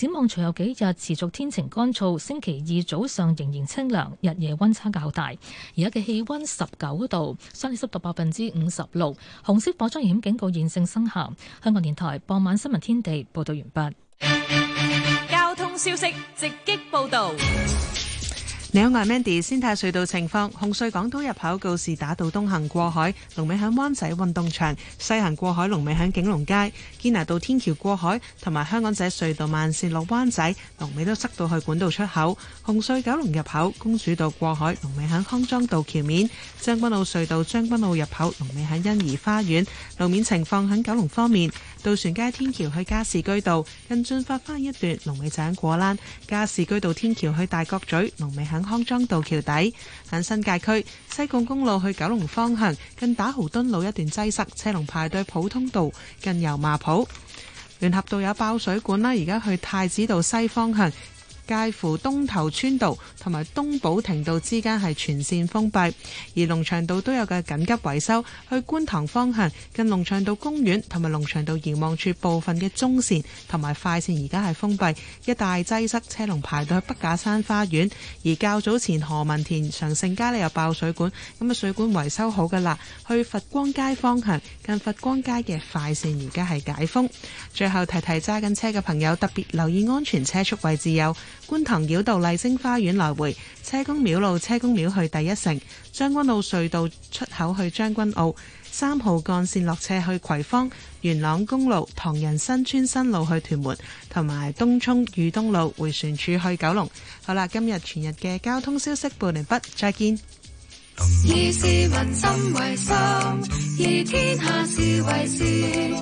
展望隨後幾日持續天晴乾燥，星期二早上仍然清涼，日夜溫差較大。而家嘅氣溫19度，相對濕度56%，紅色火災危險警告現正生效。香港電台傍晚新聞天地報道完畢。 交通消息直擊報道。 你好，我係 Mandy。先睇隧道情況，紅隧港島入口告士打道東行過海，龍尾喺灣仔運動場；西行過海，龍尾喺景隆街。堅拿道天橋過海同埋香港仔隧道慢線落灣仔，龍尾都塞到去管道出口。紅隧九龍入口公主道過海，龍尾喺康莊道橋面。將軍澳隧道將軍澳入口，龍尾喺欣怡花園。路面情況喺九龍方面，渡船街天橋去加士居道近駿發花一段，龍尾就喺果欄；加士居道天橋去大角咀，龍尾喺康莊道橋底。喺新界區西貢公路去九龍方向近打豪敦路一段擠塞，車龍排隊普通道近油麻埔。聯合道有爆水管啦，而家去太子道西方向介乎東頭村道同埋東寶庭道之間係全線封閉，而龍翔道都有嘅緊急維修，去觀塘方向近龍翔道公園同埋龍翔道遙望處部分嘅中線同埋快線而家係封閉，一帶擠塞，車龍排到去北架山花園。而較早前何文田長盛街呢有爆水管，咁啊水管維修好㗎喇，去佛光街方向近佛光街嘅快線而家係解封。最後提提揸緊車嘅朋友，特別留意安全車速位置有觀塘繞道麗晶花園來回、車公廟路車公廟去第一城、將軍澳隧道出口去將軍澳、3號幹線落車去葵芳、元朗公路唐人新村新路去屯門，同埋東涌裕東路迴旋處去九龍。好啦，今日全日嘅交通消息報完畢，再見。 以市民心為心，以天下事為事。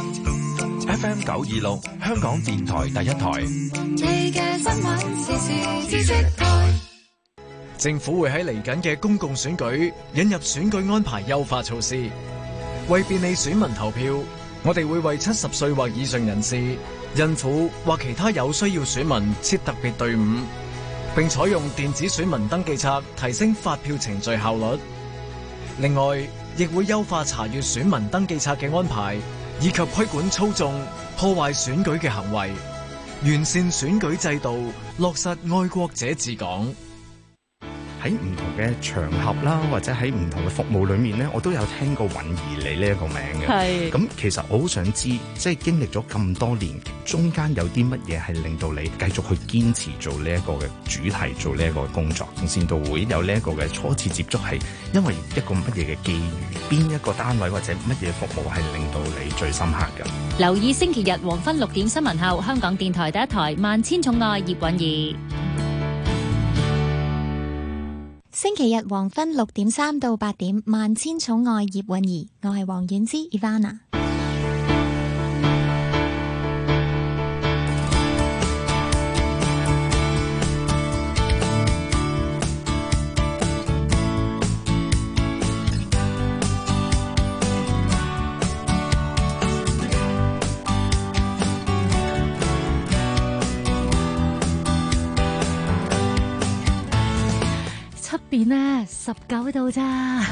FM 926香港電台第一台。 你嘅新聞時事知識台。 政府會喺嚟緊嘅公共選舉引入選舉安排優化措施，為便利選民投票，我哋會為70歲或以上人士、孕婦或其他有需要選民設特別隊伍，並採用電子選民登記冊，提升發票程序效率。另外，亦會優化查閱選民登記冊嘅安排，以及規管操縱、破壞選舉嘅行為，完善選舉制度，落實愛國者治港。 喺唔同嘅場合啦，或者喺唔同嘅服務裏面呢，我都有聽過允兒你呢一個名嘅。係。咁其實我好想知，即係經歷咗咁多年，中間有啲乜嘢係令到你繼續去堅持做呢一個嘅主題，做呢一個工作？同善道會有呢一個嘅初次接觸係因為一個乜嘢嘅機遇？邊一個單位或者乜嘢服務係令到你最深刻嘅？ 留意星期日黃昏6點新聞後，香港電台第一台萬千寵愛葉韻儀。 星期日黃昏6點3到8點，萬千寵愛葉韻儀，我係黃婉之 Ivana。 邊呢19度咋，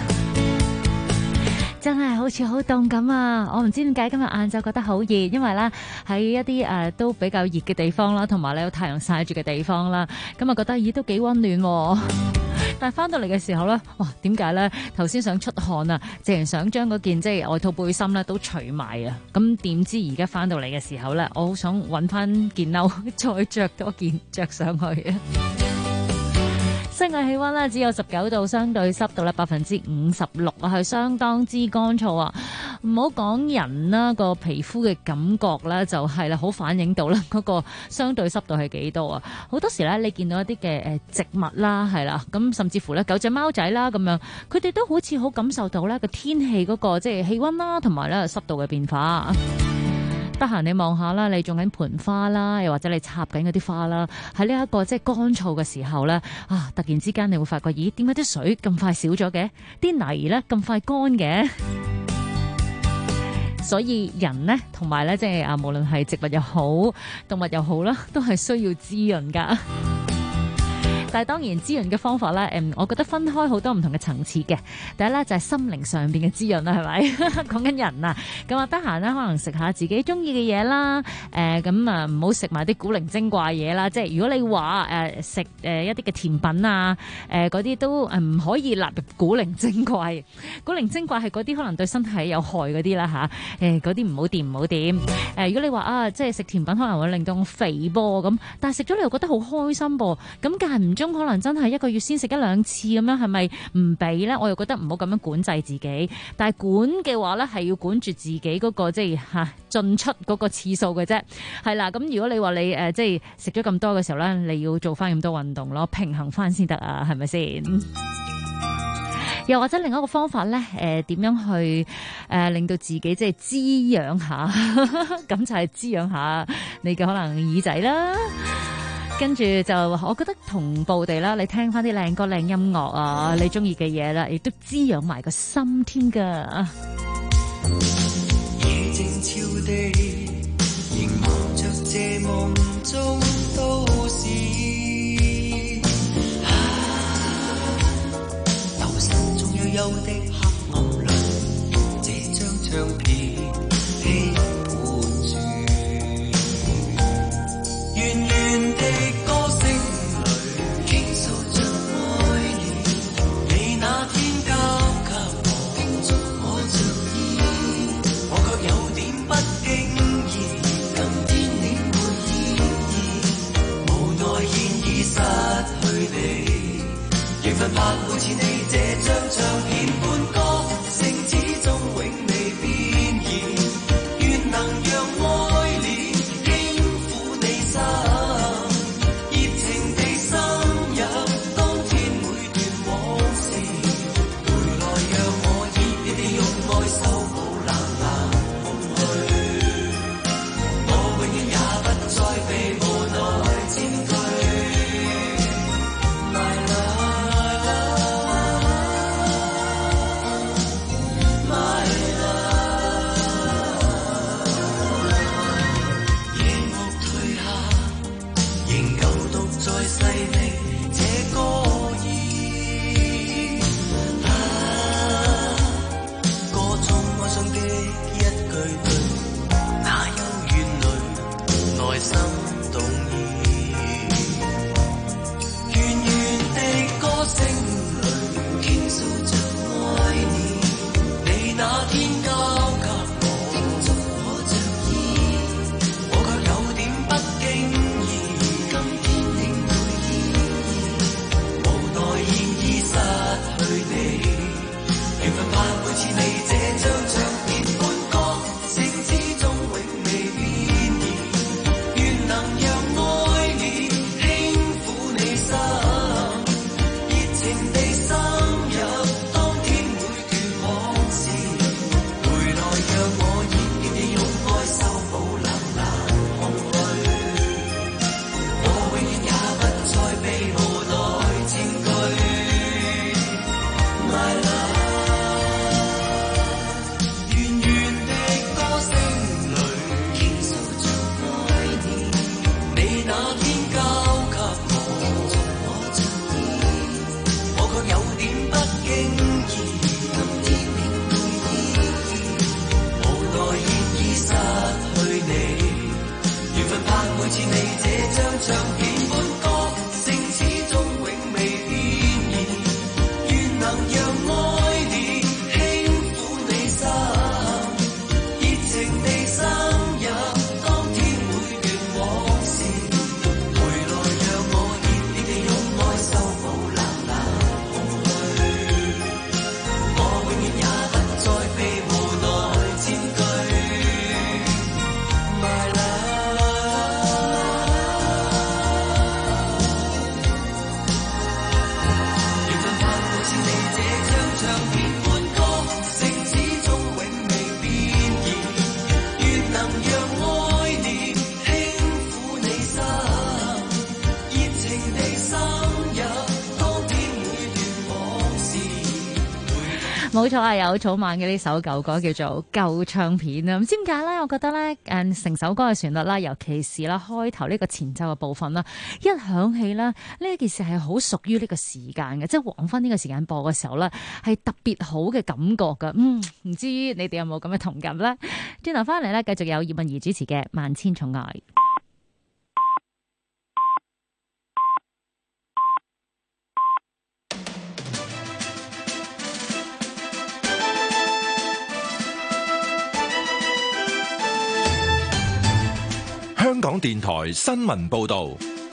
真係好似好凍咁啊！我唔知點解今日晏晝覺得好熱，因為咧喺一啲都比較熱嘅地方啦，同埋咧有太陽曬住嘅地方啦，咁啊覺得咦都幾溫暖。但係翻到嚟嘅時候咧，哇點解咧頭先想出汗啊，淨係想將嗰件即係外套背心咧都除埋啊！咁點知而家翻到嚟嘅時候咧，我好想揾翻件褸再着多件着上去啊！室外氣溫咧只有19度，相對濕度咧56%啊，係相當之乾燥啊！唔好講人啦，個皮膚嘅感覺咧就係啦，好反映到啦嗰個相對濕度係幾多啊！好多時咧，你見到一啲嘅植物啦，係啦，咁甚至乎咧狗仔貓仔啦咁樣，佢哋都好似好感受到咧個天氣嗰個即係氣溫啦，同埋咧濕度嘅變化。得閒你望下啦，你種緊盆花啦，又或者你插緊嗰啲花啦，喺呢一個即係乾燥嘅時候咧，啊，突然之間你會發覺，咦，點解啲水咁快少咗嘅？啲泥咧咁快乾嘅？所以人呢，同埋咧，即係啊，無論係植物又好，動物又好啦，都係需要滋潤噶。 但係當然滋潤嘅方法咧，我覺得分開好多唔同嘅層次嘅。第一咧就係心靈上邊嘅滋潤啦，係咪？講緊人啊，咁啊得閒咧可能食下自己中意嘅嘢啦，咁啊唔好食埋啲古靈精怪嘢啦。即係如果你話食一啲嘅甜品啊，嗰啲都唔可以納入古靈精怪。古靈精怪係嗰啲可能對身體有害嗰啲啦嚇，嗰啲唔好掂唔好掂。如果你話啊，即係食甜品可能會令到我肥噃咁，但係食咗你又覺得好開心噃，咁間唔中可能真係一個月先食一兩次咁樣，係咪唔俾咧？我又覺得唔好咁樣管制自己，但係管嘅話咧係要管住自己嗰個即係進出嗰個次數嘅啫，係啦。咁如果你話你即係食咗咁多嘅時候咧，你要做翻咁多運動咯，平衡翻先得啊，係咪先？又或者另一個方法咧，點樣去令到自己即係滋養下，咁就係滋養下你嘅可能耳仔啦。跟住就我覺得同步地啦，你聽翻啲靚歌靚音樂啊，你中意嘅嘢啦，亦都滋養埋個心添噶。 夜靜悄地，凝望着這夢中都市。幽的黑暗裏，這張唱片輕伴住，遠遠的歌聲裏傾訴着愛念。你那天交給我，叮囑我着意，我卻有點不經意。今天你會意義，無奈現已失去你，緣分拍每次你。這張唱片半歌聲始終永未變現，願能讓愛戀輕撫你心，熱情地深入當天每段往事，回來讓我熱烈地用愛修補冷冷空虛，我永遠也不再被無奈佔據。 冇錯啊，有草蜢嘅呢首舊歌叫做舊唱片啊。唔知點解咧，我覺得咧成首歌嘅旋律啦，尤其是啦開頭呢個前奏嘅部分啦，一響起啦，呢一件事係好屬於呢個時間嘅，即係黃昏呢個時間播嘅時候咧，係特別好嘅感覺噶。唔知你哋有冇咁嘅同感咧？轉頭翻嚟咧，繼續有葉韻儀主持嘅《萬千寵愛》。 香港電台新聞報道，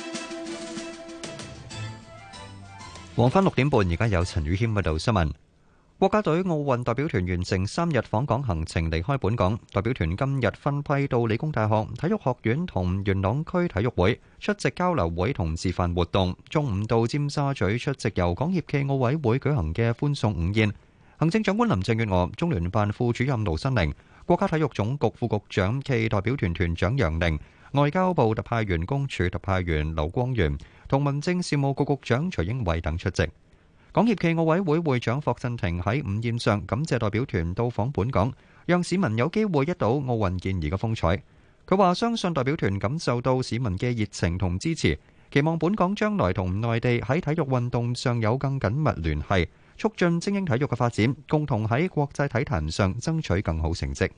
黃昏6點半，而家有陳宇謙報道新聞。國家隊奧運代表團完成3日訪港行程，離開本港。代表團今日分批到理工大學、體育學院同元朗區體育會出席交流會同示範活動。中午到尖沙咀出席由港協暨奧委會舉行嘅歡送午宴。行政長官林鄭月娥、中聯辦副主任盧新寧、國家體育總局副局長暨代表團團長楊寧、外交部特派員公署特派員劉光源同民政事務局局長徐英偉等出席。港協暨奧委會會長霍震霆喺午宴上感謝代表團到訪本港，讓市民有機會一睹奧運健兒嘅風采。佢話相信代表團感受到市民嘅熱情同支持，期望本港將來同內地喺體育運動上有更緊密聯繫，促進精英體育嘅發展，共同喺國際體壇上爭取更好成績。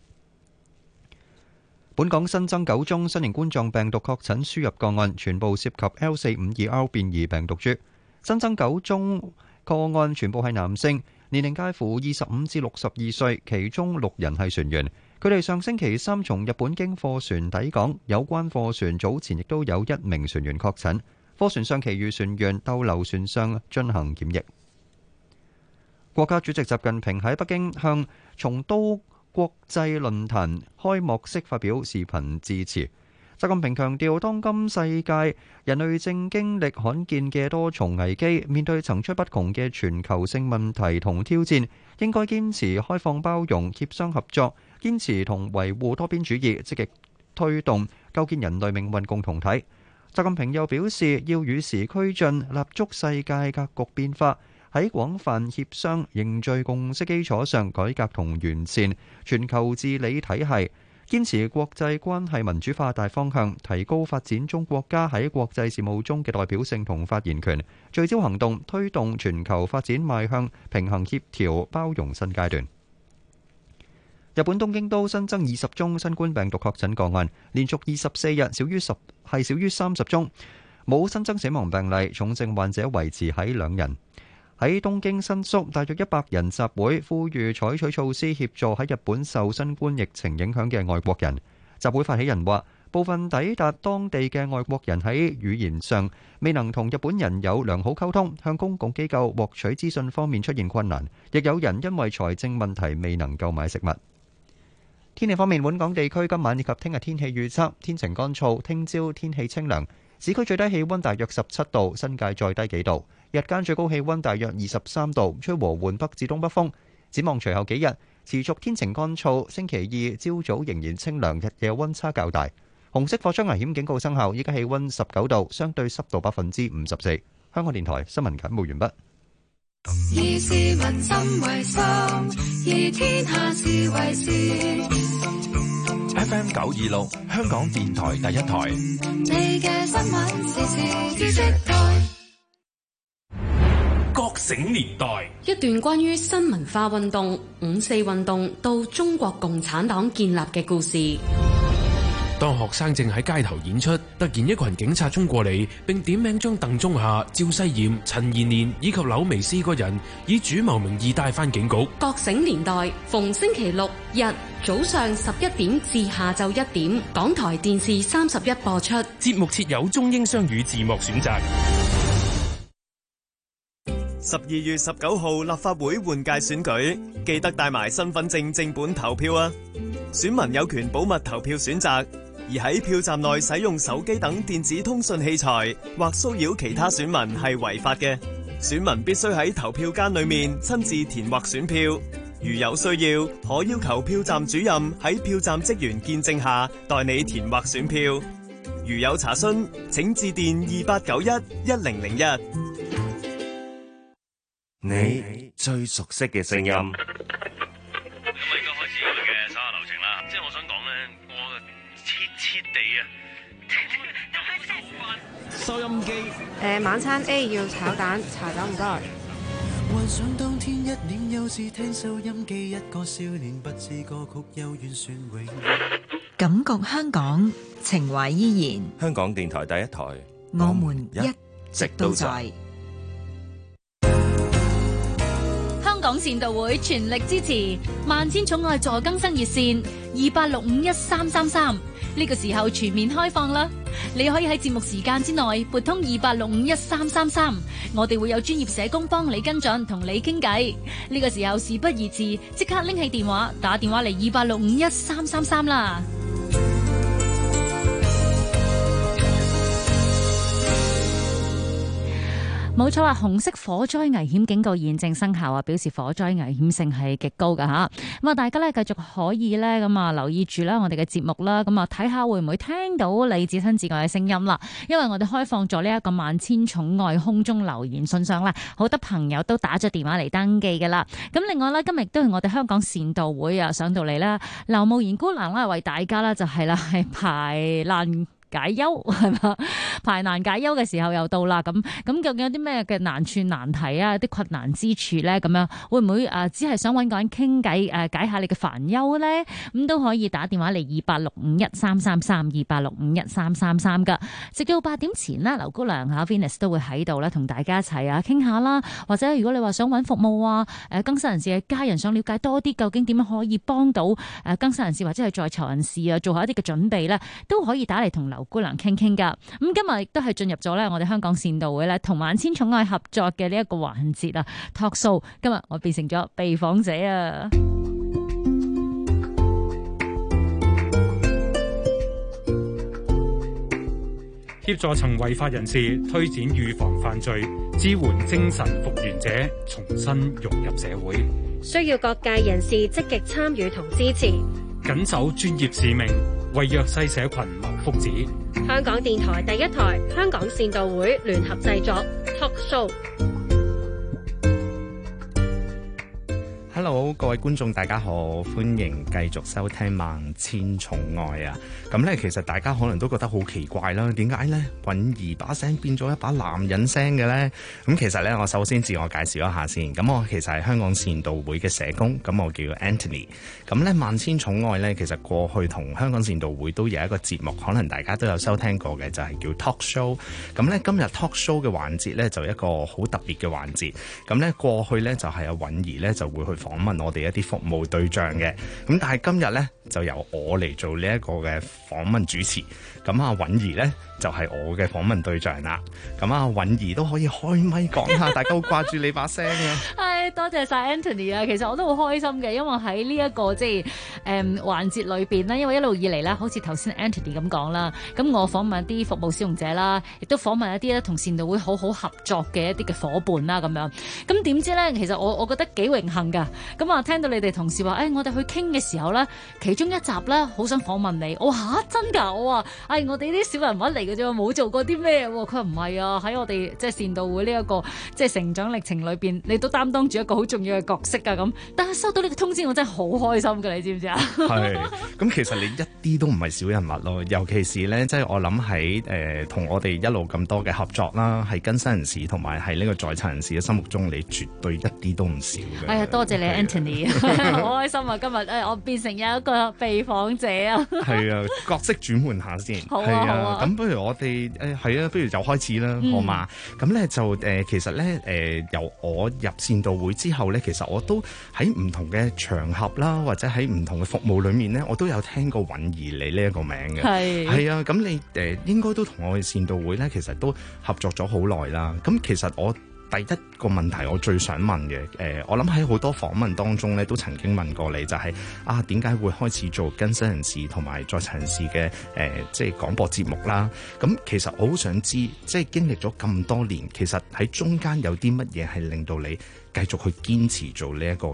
本港新增9宗新型冠狀病毒確診輸入個案，全部涉及 L452R 變異病毒株。新增9宗個案全部係男性，年齡介乎25至62歲，其中6人係船員。佢哋上星期3從日本經貨船抵港，有關貨船早前亦都有1名船員確診。貨船上其餘船員逗留船上進行檢疫。國家主席習近平喺北京向松都國際論壇開幕式發表視頻致辭。習近平強調，當今世界人類正經歷罕見嘅多重危機，面對層出不窮嘅全球性問題同挑戰，應該堅持開放包容、協商合作，堅持同維護多邊主義，積極推動構建人類命運共同體。習近平又表示，要與時俱進，立足世界格局變化，喺廣泛協商、凝聚共識基礎上改革同完善全球治理體系。堅持國際關係民主化大方向，提高發展中國家喺國際事務中嘅代表性同發言權，聚焦行動，推動全球發展邁向平衡協調包容新階段。日本東京都新增20宗新冠病毒確診個案，連續24日少於30宗，冇新增死亡病例，重症患者維持喺2人。喺東京新宿，大約100人集會，呼籲採取措施協助喺日本受新冠疫情影響嘅外國人。集會發起人話，部分抵達當地嘅外國人喺語言上未能同日本人有良好溝通，向公共機構獲取資訊方面出現困難，亦有人因為財政問題未能購買食物。天氣方面，本港地區今晚以及聽日天氣預測，天晴乾燥，聽朝天氣清涼，市區最低氣溫大約17度，新界再低幾度。日間最高氣溫大約23度，吹和緩北至東北風。展望隨後幾日持續天晴乾燥，星期2朝早仍然清涼，日夜溫差較大。紅色火災危險警告生效，依家氣溫19度，相對濕度54%。香港電台新聞簡報完畢。 以市民心為心，以天下事為事。 FM 926，香港電台第一台。 你嘅新聞時事知識台。 覺醒年代， 一段關於新文化運動、5·4運動到中國共產黨建立嘅故事。 當學生正喺街頭演出，突然一群警察衝過嚟，並點名將鄧中夏、趙世炎、陳延年以及柳眉4個人以主謀名義帶返警局。 覺醒年代逢星期6日早上11點至下晝1點，港台電視31播出。 節目設有中英雙語字幕選擇。 12月19號立法會換屆選舉，記得帶埋身份證正本投票啊！選民有權保密投票選擇，而喺票站內使用手機等電子通訊器材或騷擾其他選民係違法嘅。選民必須喺投票間裏面親自填劃選票，如有需要，可要求票站主任喺票站職員見證下代你填劃選票。如有查詢，請致電28911001。 你最熟悉嘅聲音。 收音機。 晚餐 A 要炒蛋，茶酒唔該。 幻想當天一臉幼稚聽收音機，一個少年不知歌曲幽怨旋永。 感覺香港，情懷依然。 香港電台第一台， 我們一直都在。 香港善導會全力支持萬千寵愛助更生熱線28651333，呢個時候全面開放啦！你可以喺節目時間之內撥通28651333，我哋會有專業社工幫你跟進，同你傾偈。呢個時候事不宜遲，即刻拎起電話，打電話嚟28651333啦！ 冇錯啦，紅色火災危險警告現正生效啊，表示火災危險性係極高㗎吓。咁啊，大家咧繼續可以咧咁啊留意住啦，我哋嘅節目啦，咁啊睇下會唔會聽到你至親至愛嘅聲音啦。因為我哋開放咗呢一個萬千寵愛空中留言信箱啦，好多朋友都打咗電話嚟登記㗎啦。咁另外咧，今日都係我哋香港善導會啊上到嚟啦，劉慕賢姑娘啦為大家啦就係啦係排難解憂係嘛？排難解憂嘅時候又到啦，咁究竟有啲咩嘅難處難題啊？啲困難之處咧，咁樣會唔會只係想揾個人傾偈解下你嘅煩憂咧？咁都可以打電話嚟2865133328651333噶。直到8點前呢，劉姑娘嚇 Venus 都會喺度咧，同大家一齊傾下啦。或者如果你話想揾服務啊，更生人士嘅家人想了解多啲，究竟點樣可以幫到更生人士或者係在囚人士啊，做好一啲嘅準備咧，都可以打嚟同劉姑娘傾傾噶。咁今日亦都係進入咗咧，我哋香港善導會咧同萬千寵愛合作嘅呢一個環節啊 ，talk show。今日我變成咗被訪者啊！ 協助曾違法人士推展預防犯罪，支援精神復原者重新融入社會。 需要各界人士積極參與同支持， 緊守專業使命，為弱勢社群謀福祉。 香港電台第一台、香港善導會聯合製作 Talk Show。 Hello， 各位觀眾大家好，歡迎繼續收聽萬千寵愛啊！咁咧，其實大家可能都覺得好奇怪啦，點解咧允兒把聲變咗一把男人聲嘅咧？咁其實咧，我首先自我介紹一下先。咁我其實係香港善導會嘅社工，咁我叫 Anthony。咁咧，萬千寵愛咧，其實過去同香港善導會都有一個節目，可能大家都有收聽過嘅，就係叫 Talk Show。咁咧，今日 Talk Show 嘅環節咧，就一個好特別嘅環節。咁咧，過去咧就係阿允兒咧就會去訪問我哋一啲服務對象嘅，咁但係今日咧就由我嚟做呢一個嘅訪問主持，咁阿允兒咧就係我嘅訪問對象啦。咁阿允兒都可以開咪講下，大家好掛住你把聲啊！ 係多謝晒 Anthony 啊，其實我都好開心嘅，因為喺呢一個即係環節裏邊咧，因為一路以嚟咧，好似頭先 Anthony 咁講啦，咁我訪問一啲服務使用者啦，亦都訪問一啲咧同善導會好好合作嘅一啲嘅夥伴啦，咁樣。咁點知咧，其實我覺得幾榮幸㗎。咁啊，聽到你哋同事話，我哋去傾嘅時候咧，其中一集咧，好想訪問你。我話真㗎，我話我哋啲小人物嚟嘅啫，冇做過啲咩。佢話唔係啊，喺我哋即係善導會呢一個即係成長歷程裏邊，你都擔當住一個好重要嘅角色㗎咁。但係收到呢個通知，我真係好開心㗎，你知唔知啊？係。咁其實你一啲都唔係小人物咯，尤其是咧，即係我諗喺同我哋一路咁多嘅合作啦，係更生人士同埋係呢個在囚人士嘅心目中，你絕對一啲都唔少嘅。係啊，多謝你 Anthony。好開心啊！今日我變成有一個被訪者啊！係啊，角色轉換下先。好啊，好啊。咁不如我哋係啊，不如就開始啦，好嘛？咁咧就其實咧由我入善導會之後咧，其實我都喺唔同嘅場合啦，或者喺唔同嘅服務裏面咧，我都有聽過允兒你呢一個名嘅。係啊，咁你應該都同我嘅善導會咧，其實都合作咗好耐啦。咁其實我第一個問題我最想問嘅，我諗喺好多訪問當中咧，都曾經問過你，就係點解會開始做更生人士同埋在囚人士嘅即係廣播節目啦？咁其實我好想知，即係經歷咗咁多年，其實喺中間有啲乜嘢係令到你繼續去堅持做呢一個嘅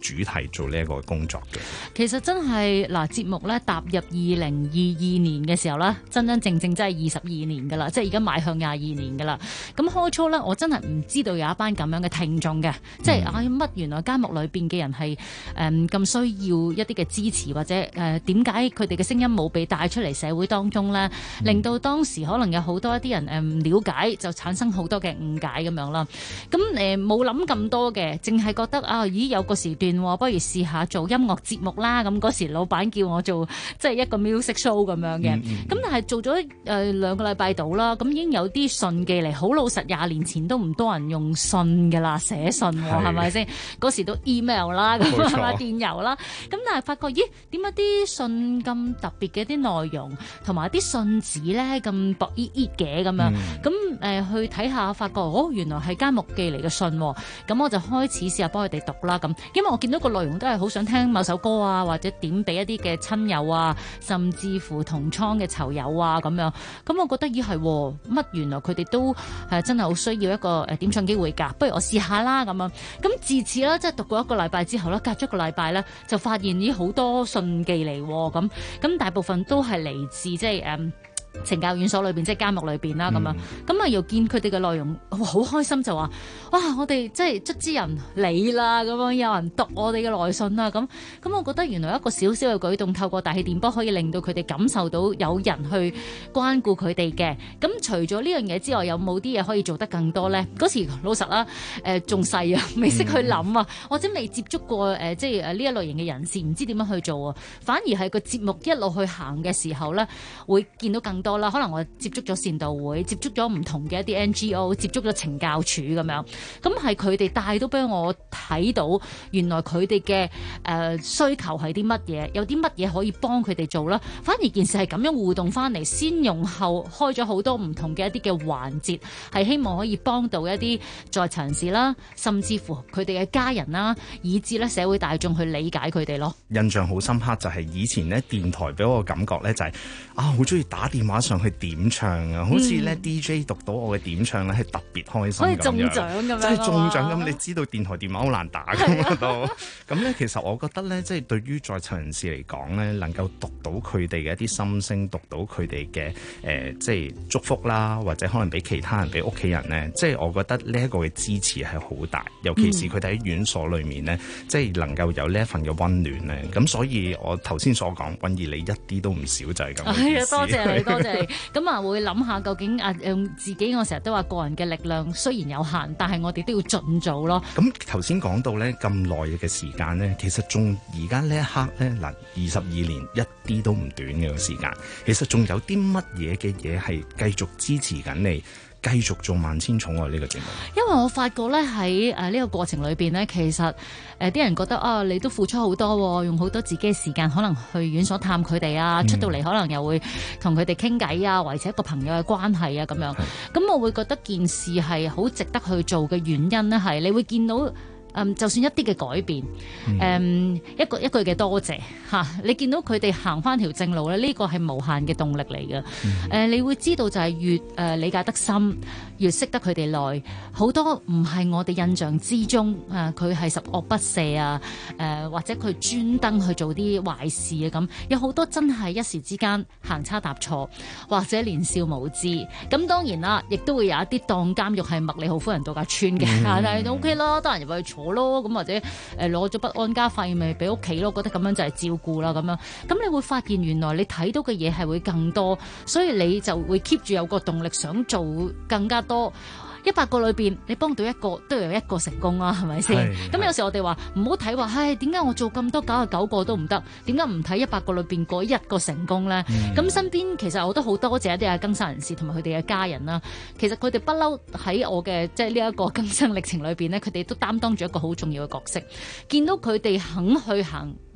主題做呢一個工作嘅。 其實真係嗱，節目咧踏入2022年嘅時候咧，真真正正真係22年噶啦，即係而家邁向22年噶啦。咁開初咧，我真係唔知道有一班咁樣嘅聽眾嘅，即係乜原來監獄裏邊嘅人係咁需要一啲嘅支持，或者點解佢哋嘅聲音冇被帶出嚟社會當中咧，令到當時可能有好多一啲人唔了解，就產生好多嘅誤解咁樣啦。咁冇諗咁多嘅，淨係覺得咦有個時段不如試下做音樂節目啦。咁嗰時老闆叫我做即係一個 music show 咁樣嘅。咁但係做咗2個禮拜到啦，咁已經有啲信寄嚟。好老實，20年前都唔多人用信噶啦，寫信係咪先？嗰時都 email 啦，咁係嘛，電郵啦。咁但係發覺咦，點解啲信咁特別嘅啲內容，同埋啲信紙咧咁薄ít ít嘅咁樣？咁去睇下，發覺原來係監獄寄嚟嘅信。咁我就開始試下幫佢哋讀啦。咁因為我見到個內容都係好想聽某首歌啊，或者點俾一啲嘅親友啊，甚至乎同倉嘅囚友啊咁樣。咁我覺得咦係乜？原來佢哋都真係好需要一個點唱機會㗎。不如我試下啦咁樣。咁自此啦，即係讀過1個禮拜之後啦，隔咗1個禮拜咧，就發現咦好多信寄嚟喎。咁大部分都係嚟自即係懲教院所裏邊，即係監獄裏邊啦，咁樣又見佢哋嘅內容，好開心就話：哇！我哋即係卒之人嚟啦，咁樣有人讀我哋嘅來信啦，咁我覺得原來一個小小嘅舉動，透過大氣電波可以令到佢哋感受到有人去關顧佢哋嘅。咁除咗呢樣嘢之外，有冇啲嘢可以做得更多呢？嗰時老實啦，仲細啊，未識去諗啊，或者未接觸過即係呢一類型嘅人士，唔知點樣去做啊。反而係個節目一路去行嘅時候呢，會見到更多啦。可能我接觸咗善導會，接觸咗唔同嘅一啲 NGO， 接觸咗懲教署咁樣，咁係佢哋帶到俾我睇到，原來佢哋嘅需求係啲乜嘢，有啲乜嘢可以幫佢哋做啦。反而件事係咁樣互動翻嚟，先容後開咗好多唔同嘅一啲嘅環節，係希望可以幫到一啲在囚人士啦，甚至乎佢哋嘅家人啦，以至咧社會大眾去理解佢哋咯。 印象好深刻就係以前咧電台俾我嘅感覺咧就係好中意打電話上去點唱啊，好似咧 DJ 讀到我嘅點唱咧係特別開心咁樣，可以中獎咁樣，即係中獎咁。你知道電台電話好難打㗎嘛都。咁咧其實我覺得咧，即係對於在囚人士嚟講咧，能夠讀到佢哋嘅一啲心聲，讀到佢哋嘅即係祝福啦，或者可能俾其他人、俾屋企人咧，即係我覺得呢一個嘅支持係好大，尤其是佢哋喺院所裏面咧，即係能夠有呢一份嘅溫暖咧。咁所以我頭先所講，韻儀你一啲都唔少，就係咁。 係啊，多謝你，多謝你。咁啊，會諗下究竟自己，我成日都話個人嘅力量雖然有限，但係我哋都要盡做咯。 咁頭先講到咧咁耐嘅時間咧，其實仲而家呢一刻咧嗱，22年一啲都唔短嘅個時間，其實仲有啲乜嘢嘅嘢係繼續支持緊你？繼續做萬千寵愛呢個節目， 因為我發覺咧喺呢個過程裏邊呢，其實啲人覺得你都付出好多，用好多自己嘅時間，可能去院所探佢哋啊，出到嚟可能又會同佢哋傾偈啊，維持一個朋友嘅關係啊咁樣。咁我會覺得件事係好值得去做嘅原因呢，係你會見到。就算一啲嘅改變，一句嘅多謝嚇，你見到佢哋行翻條正路咧，呢個係無限嘅動力嚟嘅。你會知道就係越理解得深，越識得佢哋耐，好多唔係我哋印象之中佢係十惡不赦啊，或者佢專登去做啲壞事啊咁，有好多真係一時之間行差踏錯，或者年少無知。咁當然啦，亦都會有一啲當監獄係麥理浩夫人度假村嘅，但係都 OK 啦，得閒入去坐咯，咁或者攞咗筆安家費咪俾屋企咯，覺得咁樣就係照顧啦咁樣。咁你會發現原來你睇到嘅嘢係會更多，所以你就會 keep 住有個動力想做更加多。100個裏邊，你幫到一個都有一個成功啊，係咪先？咁有時我哋話唔好睇話，點解我做咁多99個都唔得？點解唔睇100個裏邊嗰一個成功咧？咁身邊其實我都好多謝一啲更生人士同埋佢哋嘅家人啦。其實佢哋不嬲喺我嘅即係呢一個更生歷程裏邊咧，佢哋都擔當住一個好重要嘅角色。見到佢哋肯去行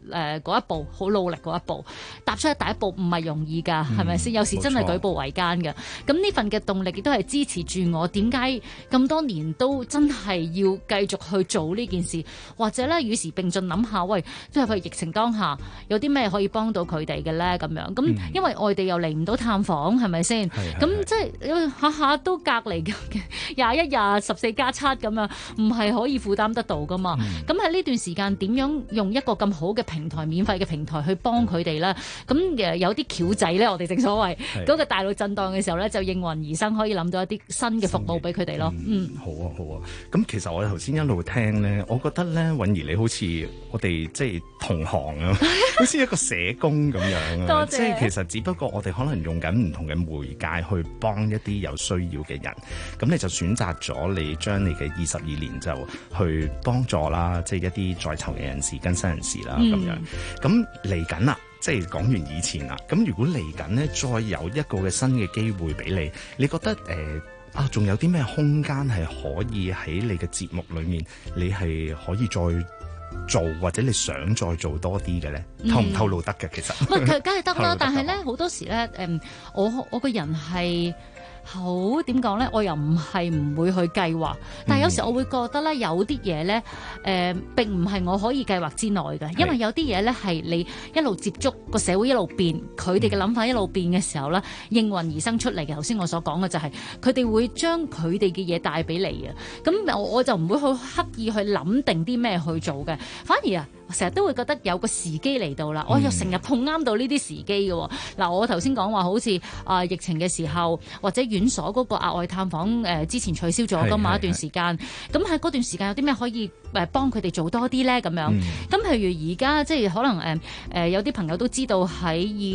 嗰一步，好努力嗰一步，踏出第一步唔係容易㗎，係咪先？有時真係舉步維艱㗎。咁呢份嘅動力亦都係支持住我，點解咁多年都真係要繼續去做呢件事，或者咧與時並進諗下，喂，即係佢疫情當下有啲咩可以幫到佢哋嘅咧？咁樣咁，因為外地又嚟唔到探訪，係咪先？咁即係下下都隔離嘅21日14+7咁樣，唔係可以負擔得到噶嘛？咁喺呢段時間點樣用一個咁好嘅平台、免費嘅平台去幫佢哋咧？咁有啲橋仔咧，我哋正所謂嗰個大腦震盪嘅時候咧，就應運而生，可以諗到一啲新嘅服務俾佢哋咯。 好啊好啊。咁其實我頭先一路聽咧，我覺得咧，韻儀你好似我哋即係同行啊，好似一個社工咁樣啊。多謝。即係其實只不過我哋可能用緊唔同嘅媒介去幫一啲有需要嘅人，咁你就選擇咗你將你嘅22年就去幫助啦，即係一啲在囚嘅人士、更生人士啦咁樣。咁嚟緊啦。即係講完以前啦，咁如果嚟緊呢，再有一個嘅新嘅機會俾你，你覺得仲有啲咩空間係可以喺你嘅節目裏面，你係可以再做或者你想再做多啲嘅咧？透唔透露得嘅其實？ 梗係得啦，但係咧好多時咧，我個人係。好點講咧？我又唔會去計劃，但係有時我會覺得咧，有啲嘢咧，並唔係我可以計劃之內嘅，因為有啲嘢咧係你一路接觸個社會一路變，佢哋嘅諗法一路變嘅時候咧，應運而生出嚟嘅。頭先我所講嘅就係佢哋會將佢哋嘅嘢帶俾你啊。咁我就唔會去刻意去諗定啲咩去做嘅，反而啊。成日都會覺得有個時機嚟到啦，我又成日碰啱到呢啲時機嘅。嗱，我頭先講話好似疫情嘅時候，或者院所嗰個額外探訪之前取消咗㗎嘛一段時間。咁喺嗰段時間有啲咩可以幫佢哋做多啲咧？咁樣。咁譬如而家即係可能有啲朋友都知道喺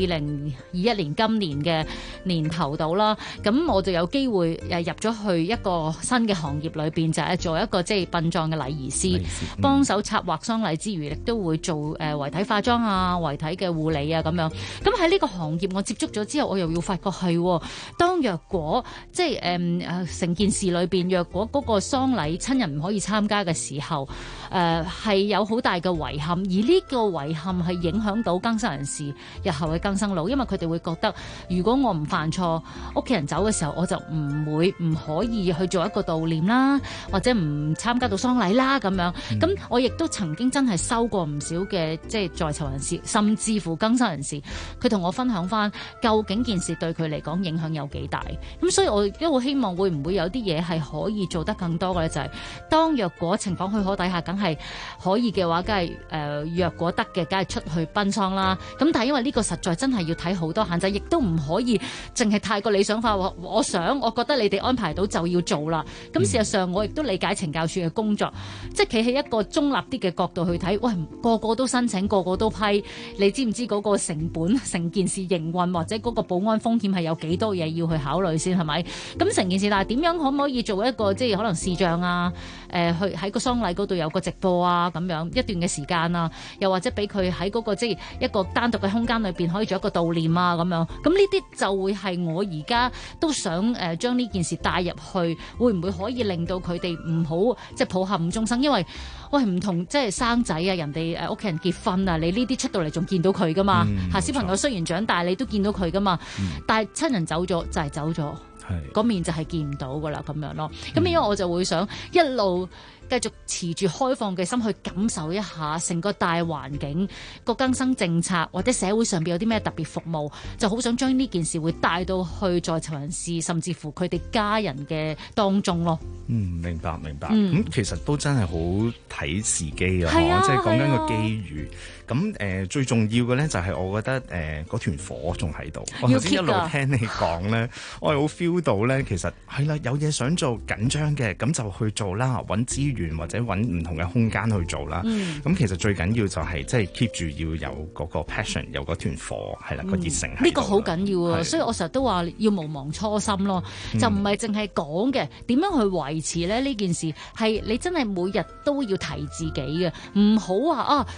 2021年今年嘅年頭度啦，咁我就有機會入咗去一個新嘅行業裏邊，就係做一個即係殯葬嘅禮儀師，幫手策劃喪禮之餘，都會做遺體化妝啊、遺體嘅護理啊咁樣。咁喺呢個行業我接觸咗之後，我又要發覺係當若果即係成件事裏邊，若果嗰個喪禮親人唔可以參加嘅時候，係有好大嘅遺憾，而呢個遺憾係影響到更生人士日後嘅更生路，因為佢哋會覺得如果我唔犯錯，屋企人走嘅時候我就唔可以去做一個悼念啦，或者唔參加到喪禮啦咁樣。咁我亦都曾經真係收過唔少嘅即係在囚人士，甚至乎更生人士，佢同我分享翻究竟件事對佢嚟講影響有幾大。咁所以我都好希望會唔會有啲嘢係可以做得更多嘅咧，就係當若果情況許可底下，梗係可以嘅話，梗係若果得嘅，梗係出去奔喪啦。咁但係因為呢個實在真係要睇好多限制，亦都唔可以淨係太過理想化。我覺得你哋安排到就要做啦。咁事實上我亦都理解懲教署嘅工作，即係企喺一個中立啲嘅角度去睇，喂，個個都申請，個個都批，你知唔知嗰個成本、成件事營運或者嗰個保安風險係有幾多嘢要去考慮先係咪？咁成件事，但係點樣可唔可以做一個即係可能視像啊？去喺個喪禮嗰度有個直播啊，咁樣一段嘅時間啊，又或者俾佢喺嗰個即係一個單獨嘅空間裏邊可以做一個悼念啊，咁樣。咁呢啲就會係我而家都想將呢件事帶入去，會唔會可以令到佢哋唔好即係抱憾終生？因為喂唔同即係生仔啊，人哋屋企人結婚啊，你呢啲出到嚟仲見到佢噶嘛？小朋友雖然長大，你都見到佢噶嘛？但係親人走咗就係走咗，嗰面就係見唔到噶啦，咁樣咯。咁因為我就會想一路繼續持住開放嘅心去感受一下成個大環境個更生政策，或者社會上邊有啲咩特別服務，就好想將呢件事會帶到去在囚人士，甚至乎佢哋家人嘅當中咯。 明白。咁其實都真係好睇時機啊，即係講緊個機遇。咁最重要嘅咧就係我覺得嗰團火仲喺度。我頭先一路聽你講咧，我係好 feel 到咧，其實係啦，有嘢想做緊張嘅，咁就去做啦，揾資源或者揾唔同嘅空間去做啦。咁其實最緊要就係即係 keep 住要有嗰個 passion， 有嗰團火係啦，個熱誠。呢個好緊要啊！所以我成日都話要無忘初心咯，就唔係淨係講嘅，點樣去維持咧呢件事係你真係每日都要提自己嘅，唔好話啊。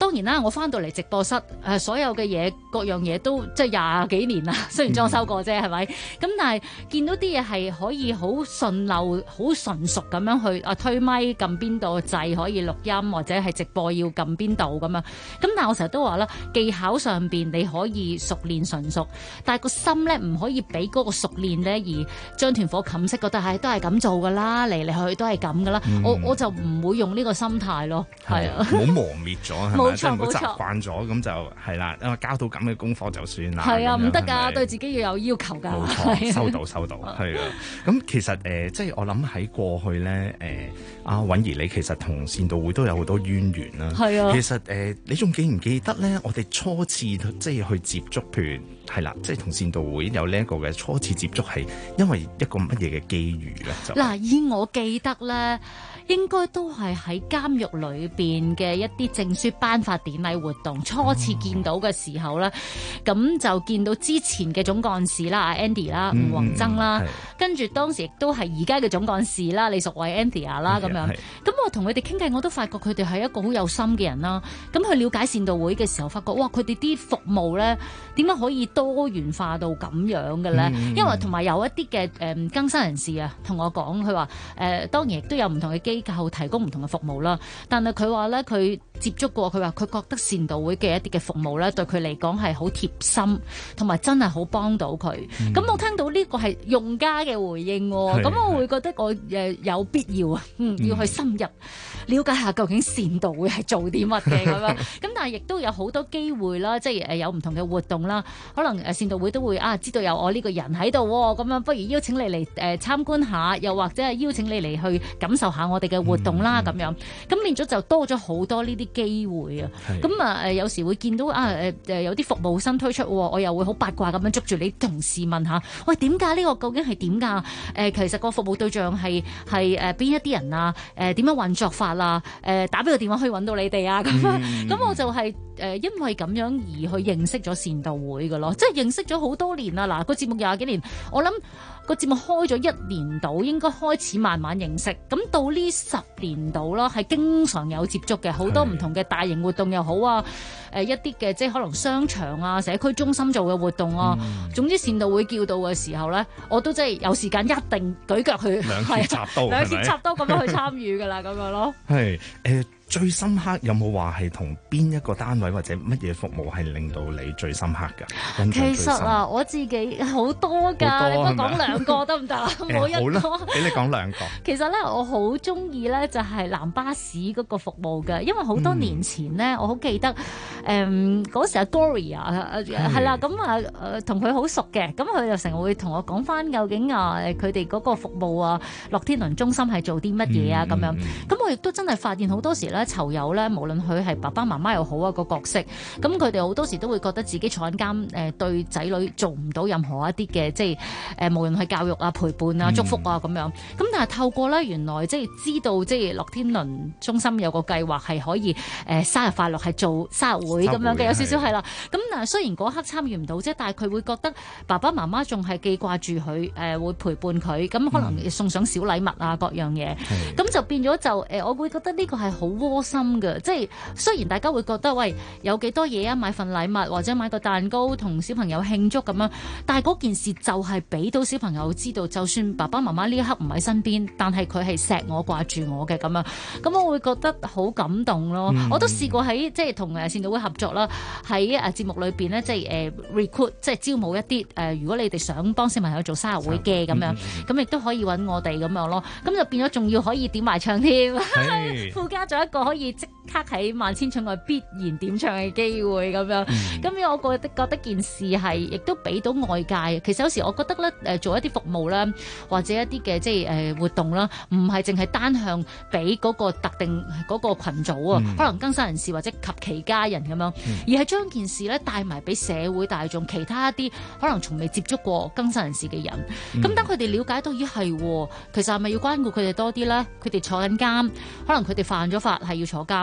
當然啦，我翻到嚟直播室所有嘅嘢各樣嘢都即係20幾年啦，雖然裝修過啫，係咪？咁但係見到啲嘢係可以好順溜、好純熟咁樣去推咪撳邊度掣可以錄音，或者係直播要撳邊度咁樣。咁但係我成日都話啦，技巧上邊你可以熟練純熟，但係個心咧唔可以俾嗰個熟練咧而將團火冚熄，覺得係都係咁做噶啦，嚟嚟去去都係咁噶啦。我就唔會用呢個心態咯，係啊， 唔好磨滅咗，係咪？ 冇錯即係唔好冇錯習慣咗，咁就係啦。交到咁嘅功課就算啦。 係啊，唔得係咪㗎，對自己要有要求㗎。 冇錯，收到，係啊。咁其實即係我諗喺過去咧，阿韻儀你其實同善導會都有好多淵源啦。 係啊。 其實你仲記唔記得咧？我哋初次即係去接觸，譬如係啦，即係同善導會有呢一個嘅初次接觸，係因為一個乜嘢嘅機遇咧？就嗱，以我記得咧，應該都係喺監獄裏邊嘅一啲證書頒發典禮活動，初次見到嘅時候咧，咁就見到之前嘅總幹事啦，阿 Andy 啦，吳宏增啦，跟住當時亦都係而家嘅總幹事啦，李淑慧 Anthea 啦咁樣。咁我同佢哋傾偈，我都發覺佢哋係一個好有心嘅人啦。咁去了解善導會嘅時候，發覺哇，佢哋啲服務咧點解可以多元化到咁樣嘅咧？因為同埋有一啲嘅更生人士啊，同我講，佢話當然亦都有唔同嘅機構提供唔同嘅服務啦。但係佢話咧，佢接觸過，佢話佢覺得善導會嘅一啲嘅服務咧，對佢嚟講係好貼心，同埋真係好幫到佢。咁我聽到呢個係用家嘅回應，咁我會覺得我有必要啊，要去深入了解下究竟善導會係做啲乜嘅咁樣。咁但係亦都有好多機會啦，即係有唔同嘅活動啦，可能善導會都會知道有我呢個人喺度咁樣，不如邀請你嚟參觀下，又或者係邀請你嚟去感受下我哋嘅活動啦咁樣。咁變咗就多咗好多呢啲機會啊。咁有時會見到有啲服務新推出，我又會好八卦咁樣捉住你同事問下，喂，點解呢個究竟係點㗎？其實個服務對象係邊一啲人啊？點樣運作法啊？打俾個電話可以揾到你哋啊？咁咁我就係因為咁樣而去認識咗善導會嘅咯，即係認識咗好多年啦。嗱，個節目20幾年，我諗個節目開咗1年度，應該開始慢慢認識。咁到呢10年度啦，係經常有接觸嘅，好多唔同嘅大型活動又好啊，一啲嘅即係可能商場啊、社區中心做嘅活動啊，總之善導會叫到嘅時候咧，我都即係有時間一定舉腳去兩肋插刀咁樣去參與㗎啦，咁樣咯。 係最深刻有冇話係同邊一個單位或者乜嘢服務係令到你最深刻㗎？ 其實我自己好多㗎，你不講2個得唔得？冇一個。好啦， 俾你講2個。 其實咧，我好中意咧，就係藍巴士嗰個服務嘅，因為好多年前咧，我好記得嗰時阿 Gloria 係啦，咁同佢好熟嘅，咁佢就成日會同我講翻究竟佢哋嗰個服務啊，樂天倫中心係做啲乜嘢啊咁樣。咁我亦都真係發現好多時咧，囚友咧，無論佢係爸爸媽媽又好啊，個角色，咁佢哋好多時都會覺得自己坐緊監，對仔女做唔到任何一啲嘅，即係無論係教育啊、陪伴啊、祝福啊咁樣。咁但係透過咧，原來即係知道即係樂天倫中心有個計劃係可以生日快樂係做生日會咁樣嘅，有少少係啦。咁但係雖然嗰刻參與唔到啫，但係佢會覺得爸爸媽媽仲係記掛住佢，會陪伴佢，咁可能送上小禮物啊各樣嘢。咁就變咗就我會覺得呢個係好窩心嘅，即係雖然大家會覺得喂有幾多嘢啊，買份禮物或者買個蛋糕同小朋友慶祝咁樣，但係嗰件事就係俾到小朋友知道，就算爸爸媽媽呢一刻唔喺身邊，但係佢係錫我掛住我嘅咁樣，咁我會覺得好感動咯。我都試過喺即係同善導會合作啦，喺節目裏邊咧即係recruit 即係招募一啲如果你哋想幫小朋友做生日會嘅咁樣，咁亦都可以揾我哋咁樣咯。咁就變咗仲要可以點埋唱添，附加咗一個可以即刻喺萬千寵愛必然點唱嘅機會咁樣。咁樣我覺得件事係亦都俾到外界。其實有時我覺得咧做一啲服務啦，或者一啲嘅即係活動啦，唔係淨係單向俾嗰個特定嗰個群組啊，可能更生人士或者及其家人咁樣，而係將件事咧帶埋俾社會大眾，其他一啲可能從未接觸過更生人士嘅人。咁等佢哋了解到咦係，其實係咪要關顧佢哋多啲咧？佢哋坐緊監，可能佢哋犯咗法係要坐監，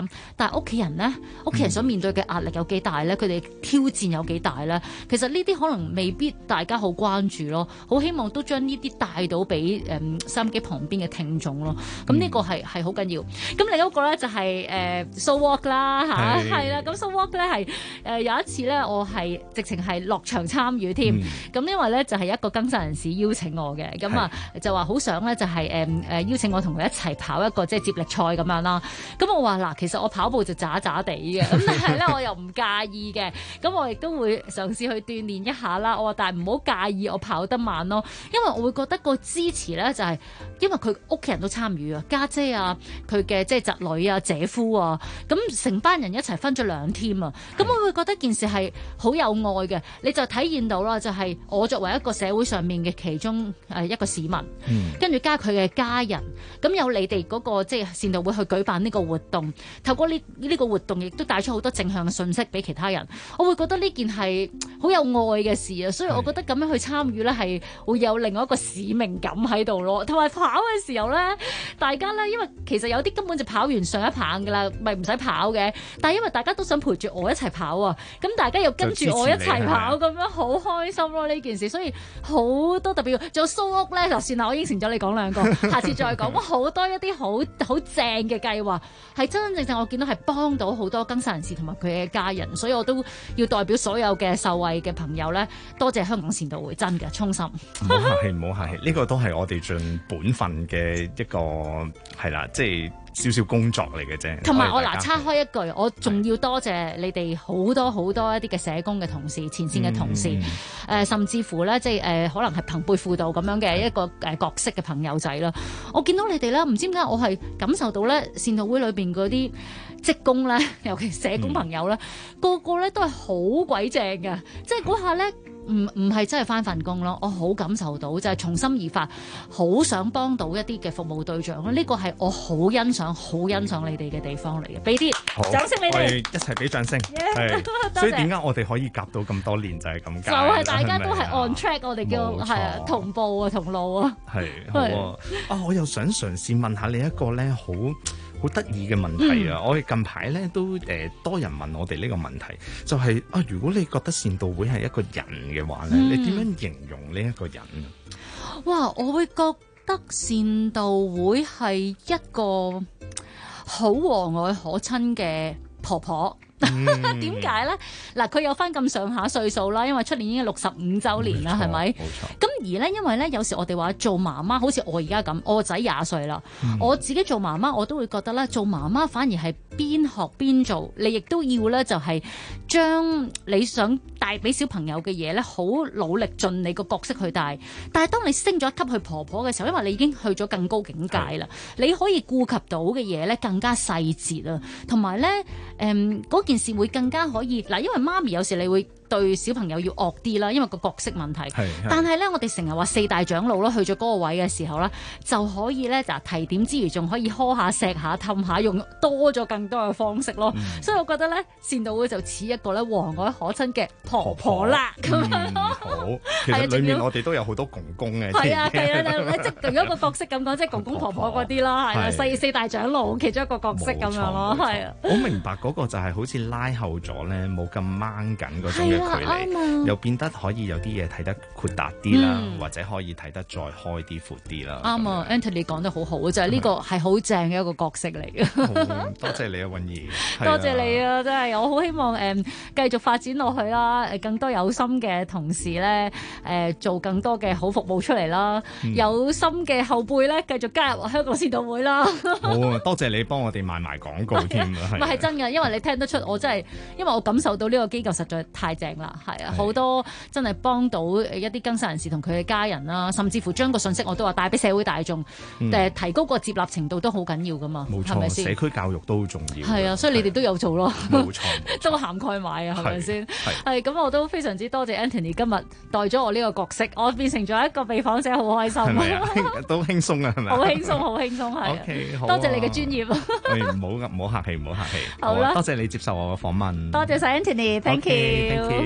但係屋企人咧，屋企人所面對嘅壓力有幾大咧？佢哋挑戰有幾大咧？其實呢啲可能未必大家好關注咯，好希望都將呢啲帶到俾收音機旁邊嘅聽眾咯。咁呢個係好緊要。咁另一個咧就係So Walk 啦嚇，係啦。咁So Walk 咧係有一次咧，我係直情係落場參與添。咁因為咧就係一個更生人士邀請我嘅，咁啊就話好想咧就係邀請我同佢一齊跑一個即係接力賽咁樣啦。咁我話嗱，其實我跑步就渣渣地嘅，咁但係咧我又唔介意嘅，咁我亦都會嘗試去鍛鍊一下啦。我話但係唔好介意我跑得慢咯，因為我會覺得個支持咧就係因為佢屋企人都參與啊，家姐啊，佢嘅即係侄女啊、姐夫啊，咁成班人一齊分咗2 team 啊，咁我會覺得件事係好有愛嘅，你就體現到啦，就係我作為一個社會上面嘅其中一個市民，跟住加佢嘅家人，咁有你哋嗰個即係善導會去舉辦呢個活動，透過呢個活動亦都帶出好多正向嘅信息俾其他人，我會覺得呢件係好有愛嘅事啊，所以我覺得咁樣去參與咧係會有另外一個使命感喺度咯，同埋跑嘅時候咧，大家咧因為其實有啲根本就跑完上一棒噶啦，咪唔使跑嘅，但係因為大家都想陪住我一齊跑啊，咁大家又跟住我一齊跑咁樣，好開心咯呢件事，所以好多特別，仲有蘇屋咧，就算啦，我應承咗你講2個，下次再講。好多一啲好正嘅計劃，係真真正正我見到係幫到好多更生人士同埋佢嘅家人，所以我都要代表所有嘅受惠嘅朋友咧，多謝香港善導會，真嘅衷心。 唔好客氣，唔好客氣，呢個都係我哋盡本分嘅一個係啦，即係少少工作嚟嘅啫。 同埋我岔開一句，我仲要多謝你哋好多一啲嘅社工嘅同事、前線嘅同事，甚至乎咧即係可能係朋輩輔導咁樣嘅一個角色嘅朋友仔啦。我見到你哋咧，唔知點解我係感受到咧，善導會裏邊嗰啲職工咧，尤其社工朋友咧，個個咧都係好鬼正嘅，即係嗰下咧。唔係真係返份工咯，我好感受到就係從心而發，好想幫到一啲嘅服務對象咯。呢個係我好欣賞你哋嘅地方嚟嘅。俾啲掌聲你哋， 我哋一齊俾掌聲。所以點解我哋可以夾到咁多年就係咁解？ 就係大家都係 on track，我哋叫係同步啊，同路啊。 係好啊！我又想嘗試問下你一個咧好得意嘅問題啊！我哋近排咧都多人問我哋呢個問題，就係如果你覺得善導會係一個人嘅話咧，你點樣形容呢一個人啊？ 哇！我會覺得善導會係一個好和藹可親嘅婆婆。點解咧？嗱，佢有翻咁上下歲數啦，因為出年已經65週年啦，係咪？冇錯。咁而咧，因為咧，有時我哋話做媽媽，好似我而家咁，我個仔20歲啦，我自己做媽媽，我都會覺得咧，做媽媽反而係邊學邊做，你亦都要咧，就係將你想帶俾小朋友嘅嘢咧，好努力盡你個角色去帶。但係當你升咗一級去婆婆嘅時候，因為你已經去咗更高境界啦，你可以顧及到嘅嘢咧更加細節啊，同埋咧嗰件事會更加可以嗱，因為媽咪有時你會對小朋友要惡啲啦，因為個角色問題。但係咧，我哋成日話4大長老啦，去咗嗰個位嘅時候咧，就可以咧就提點之餘，仲可以呵下、錫下、氹下，用多咗更多嘅方式咯。所以我覺得咧，善導會就似一個咧和藹可親嘅婆婆啦。咁樣咯。 好，其實裏面我哋都有好多公公嘅。係啊， 即係如果個角色咁講，即係公公婆婆嗰啲啦，係啊，4大長老其中一個角色咁樣咯，係啊。 我明白嗰個就係好似拉後咗咧，冇咁掹緊嗰種嘅距離，又變得可以有啲嘢睇得闊達啲啦，或者可以睇得再開啲、闊啲啦。 啱啊 ，Anthony 講得好好，就係呢個係好正嘅一個角色嚟嘅。 多謝你啊，韻儀。 多謝你啊，真係我好希望繼續發展落去啦，更多有心嘅同事咧做更多嘅好服務出嚟啦，有心嘅後輩咧繼續加入香港善導會啦。 好啊，多謝你幫我哋賣埋廣告添啊。 唔係真嘅，因為你聽得出我真係，因為我感受到呢個機構實在太正啦，係啊，好多真係幫到一啲更生人士同佢嘅家人啦，甚至乎將個信息我都話帶俾社會大眾，提高個接納程度都好緊要噶嘛， 冇錯，係咪先？社區教育都好重要。 係啊，所以你哋都有做咯， 冇錯， 都涵蓋埋啊，係咪先？係咁，我都非常之多謝 Anthony 今日代咗我呢個角色，我變成咗一個被訪者，好開心。係咪啊？ 都輕鬆啊，係咪？ 好輕鬆，好輕鬆，係。 OK，好。 多謝你嘅專業。 唔好客氣，唔好客氣。 好啦， 多謝你接受我嘅訪問。 多謝晒 Anthony，Thank you。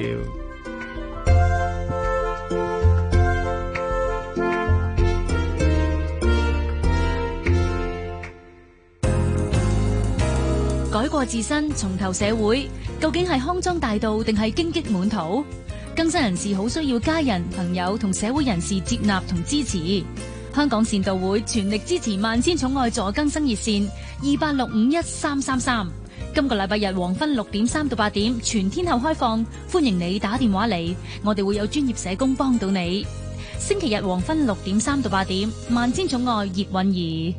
改改過自身，重投社會，究竟係康莊大道定係荊棘滿途？更生人士好需要家人、朋友同社會人士接納同支持。香港善道會全力支持萬千寵愛助更生熱線28651333。今個禮拜日黃昏6點3到8點，全天候開放，歡迎你打電話嚟，我哋會有專業社工幫到你。星期日黃昏6點3到8點，萬千寵愛葉韻儀。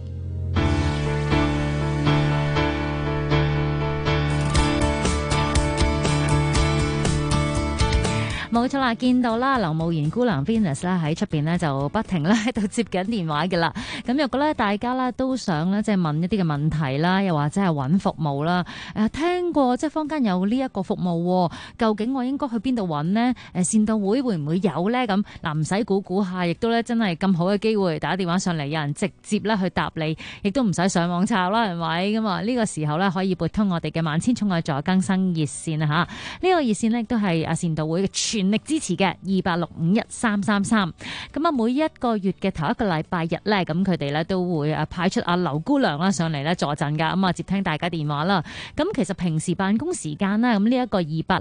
冇錯啦，見到啦，劉慕賢姑娘 Venus 啦喺出邊咧就不停咧喺度接緊電話嘅啦。咁如果咧大家咧都想咧即係問一啲嘅問題啦，又或者係揾服務啦，聽過即係坊間有呢一個服務，究竟我應該去邊度揾呢？善道會會唔會有咧？咁嗱，唔使估下，亦都咧真係咁好嘅機會打電話上嚟，有人直接咧去答你，亦都唔使上網抄啦，係咪咁啊？呢個時候咧可以撥通我哋嘅萬千寵愛助更生熱線啊！嚇，呢個熱線咧亦都係善道會嘅全力支持嘅28651333。咁啊，每一個月嘅頭一個禮拜日咧，咁佢哋咧都會派出阿劉姑娘啦上嚟咧坐陣噶，咁啊接聽大家電話啦。咁其實平時辦公時間啦，咁呢一個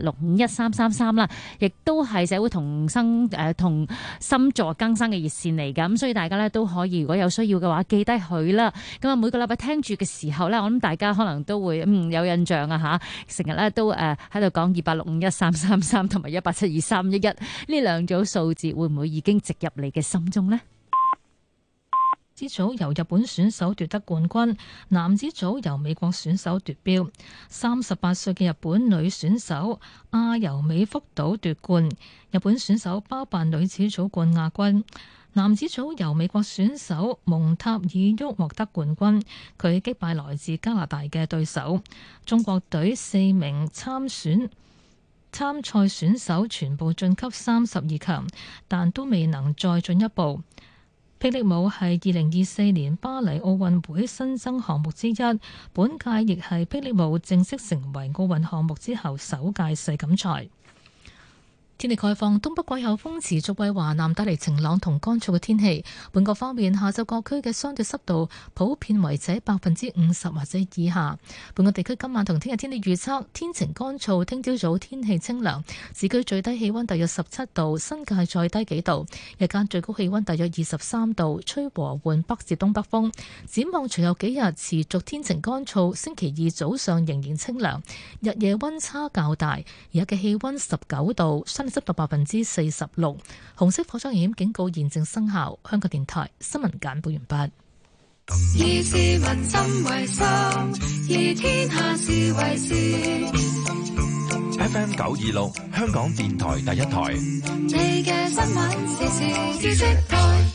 28651333啦，亦都係社會同心助更生嘅熱線嚟噶。咁所以大家咧都可以，如果有需要嘅話，記低佢啦。咁啊，每個禮拜聽住嘅時候咧，我諗大家可能都會有印象啊嚇，成日咧都喺度講28651333同埋1872311呢兩組數字，會唔會已經植入你嘅心中呢？ 男子組由日本選手奪得冠軍，男子組由美國選手奪標。38歲嘅日本女選手阿由美福島奪冠，日本選手包辦女子組冠亞軍。男子組由美國選手蒙塔爾沃獲得冠軍，佢擊敗來自加拿大嘅對手。中國隊4名參賽選手全部晉級32強，但都未能再進一步。霹靂舞係2024年巴黎奧運會新增項目之一，本屆亦係霹靂舞正式成為奧運項目之後首屆世錦賽。天氣概況，東北季候風持續為華南帶嚟晴朗同乾燥嘅天氣。本港方面，下晝各區嘅相對濕度普遍維持喺50%或者以下。本港地區今晚同聽日天氣預測，天晴乾燥，聽朝早天氣清涼，市區最低氣溫大約17度，新界再低幾度。日間最高氣溫大約23度，吹和緩北至東北風。展望隨後幾日持續天晴乾燥，星期二早上仍然清涼，日夜溫差較大。而家嘅氣溫19度，濕度46%，紅色火災危險警告現正生效。香港電台新聞簡報完畢。 以市民心為心，以天下事為事。 FM 926，香港電台第一台。 你嘅新聞時事知識台。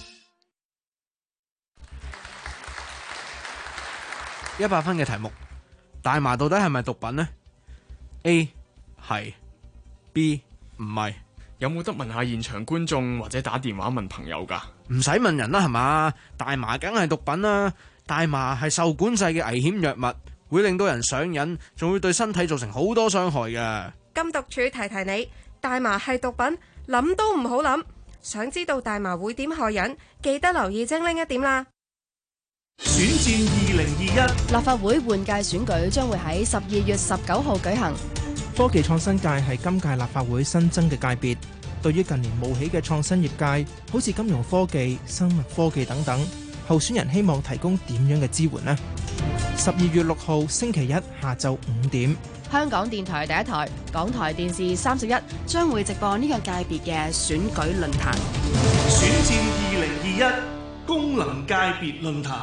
100分嘅題目，大麻到底係咪毒品呢？ A 係， B唔係。 有冇得問下現場觀眾或者打電話問朋友㗎？ 唔使問人啦，係嘛？大麻梗係毒品啦！大麻係受管制嘅危險藥物，會令到人上癮，仲會對身體造成好多傷害嘅。 禁毒處提提你，大麻係毒品，諗都唔好諗。想知道大麻會點害人，記得留意精靈一點啦。 選戰2021， 立法會換屆選舉將會喺12月19號舉行。 科技創新界係今屆立法會新增嘅界別，對於近年冒起嘅創新業界，好似金融科技、生物科技等等，候選人希望提供點樣嘅支援呢？12月6號星期一下晝5點， 香港電台第一台、港台電視31將會直播呢個界別嘅選舉論壇。 選戰2021功能界別論壇。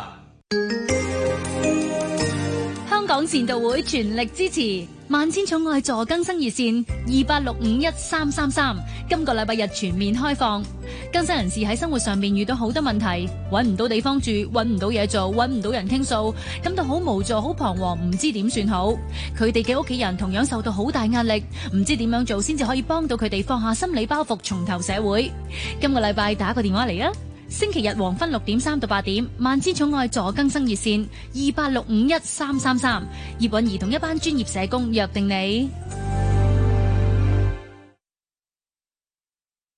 香港善道會全力支持萬千寵愛助更生熱線28651333，今個禮拜日全面開放。更生人士喺生活上面遇到好多問題，揾唔到地方住，揾唔到嘢做，揾唔到人傾訴，感到好無助、好彷徨，唔知點算好。佢哋嘅屋企人同樣受到好大壓力，唔知點樣做先至可以幫到佢哋放下心理包袱，重投社會。今個禮拜打個電話嚟啊！星期日黃昏6點3到8點，萬千寵愛助更生熱線28651333，葉韻儀同一班專業社工約定你。